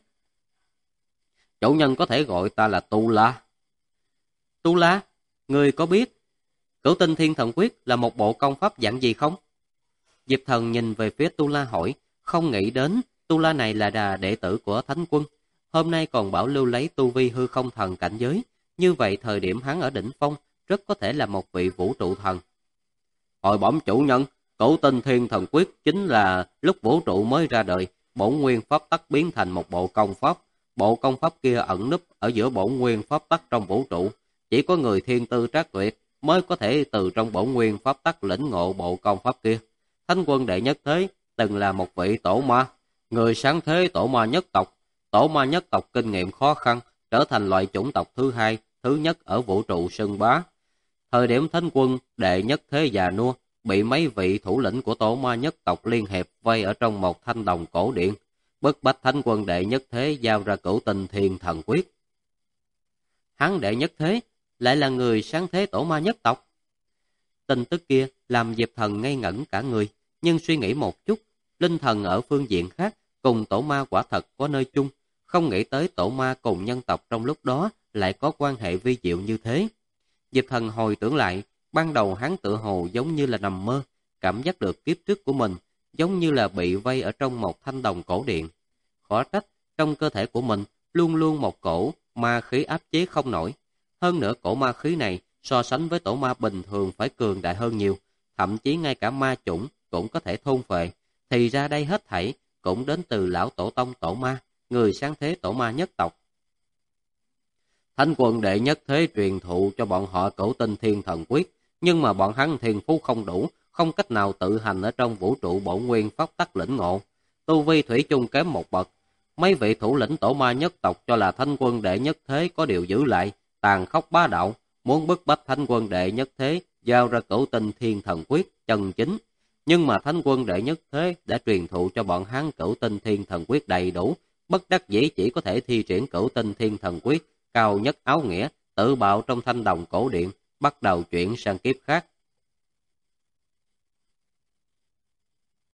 "Chủ nhân có thể gọi ta là Tu La." "Tu La, ngươi có biết Cửu Tinh Thiên Thần Quyết là một bộ công pháp dạng gì không?" Diệp Thần nhìn về phía Tu La hỏi, không nghĩ đến Tu La này là đệ tử của Thánh Quân, hôm nay còn bảo lưu lấy tu vi hư không thần cảnh giới, như vậy thời điểm hắn ở đỉnh phong, rất có thể là một vị vũ trụ thần. "Hồi bẩm chủ nhân, Cửu Tinh Thiên Thần Quyết chính là lúc vũ trụ mới ra đời, bổn nguyên pháp tắc biến thành một bộ công pháp. Bộ công pháp kia ẩn núp ở giữa bổn nguyên pháp tắc trong vũ trụ, chỉ có người thiên tư trác tuyệt mới có thể từ trong bổn nguyên pháp tắc lĩnh ngộ bộ công pháp kia. Thánh Quân đệ nhất thế từng là một vị tổ ma, người sáng thế tổ ma nhất tộc. Tổ ma nhất tộc kinh nghiệm khó khăn, trở thành loại chủng tộc thứ hai, thứ nhất ở vũ trụ xưng bá. Thời điểm Thánh Quân đệ nhất thế già nua, bị mấy vị thủ lĩnh của tổ ma nhất tộc liên hiệp vây ở trong một thanh đồng cổ điện, bức bách Thánh Quân đệ nhất thế giao ra Cửu Tinh Thiên Thần Quyết." Hắn đệ nhất thế lại là người sáng thế tổ ma nhất tộc. Tin tức kia làm Diệp Thần ngây ngẩn cả người, nhưng suy nghĩ một chút, linh thần ở phương diện khác cùng tổ ma quả thật có nơi chung, không nghĩ tới tổ ma cùng nhân tộc trong lúc đó lại có quan hệ vi diệu như thế. Diệp Thần hồi tưởng lại, ban đầu hắn tự hồ giống như là nằm mơ, cảm giác được kiếp trước của mình giống như là bị vây ở trong một thanh đồng cổ điện. Khó trách trong cơ thể của mình luôn luôn một cổ ma khí áp chế không nổi. Hơn nữa cổ ma khí này so sánh với tổ ma bình thường phải cường đại hơn nhiều, thậm chí ngay cả ma chủng cũng có thể thôn phệ. Thì ra đây hết thảy cũng đến từ lão tổ tông tổ ma, người sáng thế tổ ma nhất tộc. Thánh Quân đệ nhất thế truyền thụ cho bọn họ Cửu Tinh Thiên Thần Quyết, nhưng mà bọn hắn thiên phú không đủ, không cách nào tự hành ở trong vũ trụ bổn nguyên pháp tắc lĩnh ngộ. Tu vi thủy chung kém một bậc. Mấy vị thủ lĩnh tổ ma nhất tộc cho là Thánh Quân đệ nhất thế có điều giữ lại, tàn khốc bá đạo, muốn bức bách Thánh Quân đệ nhất thế giao ra Cửu Tinh Thiên Thần Quyết chân chính. Nhưng mà Thánh Quân đệ nhất thế đã truyền thụ cho bọn hắn Cửu Tinh Thiên Thần Quyết đầy đủ, bất đắc dĩ chỉ có thể thi triển Cửu Tinh Thiên Thần Quyết cao nhất áo nghĩa, tự bạo trong thanh đồng cổ điện, bắt đầu chuyển sang kiếp khác.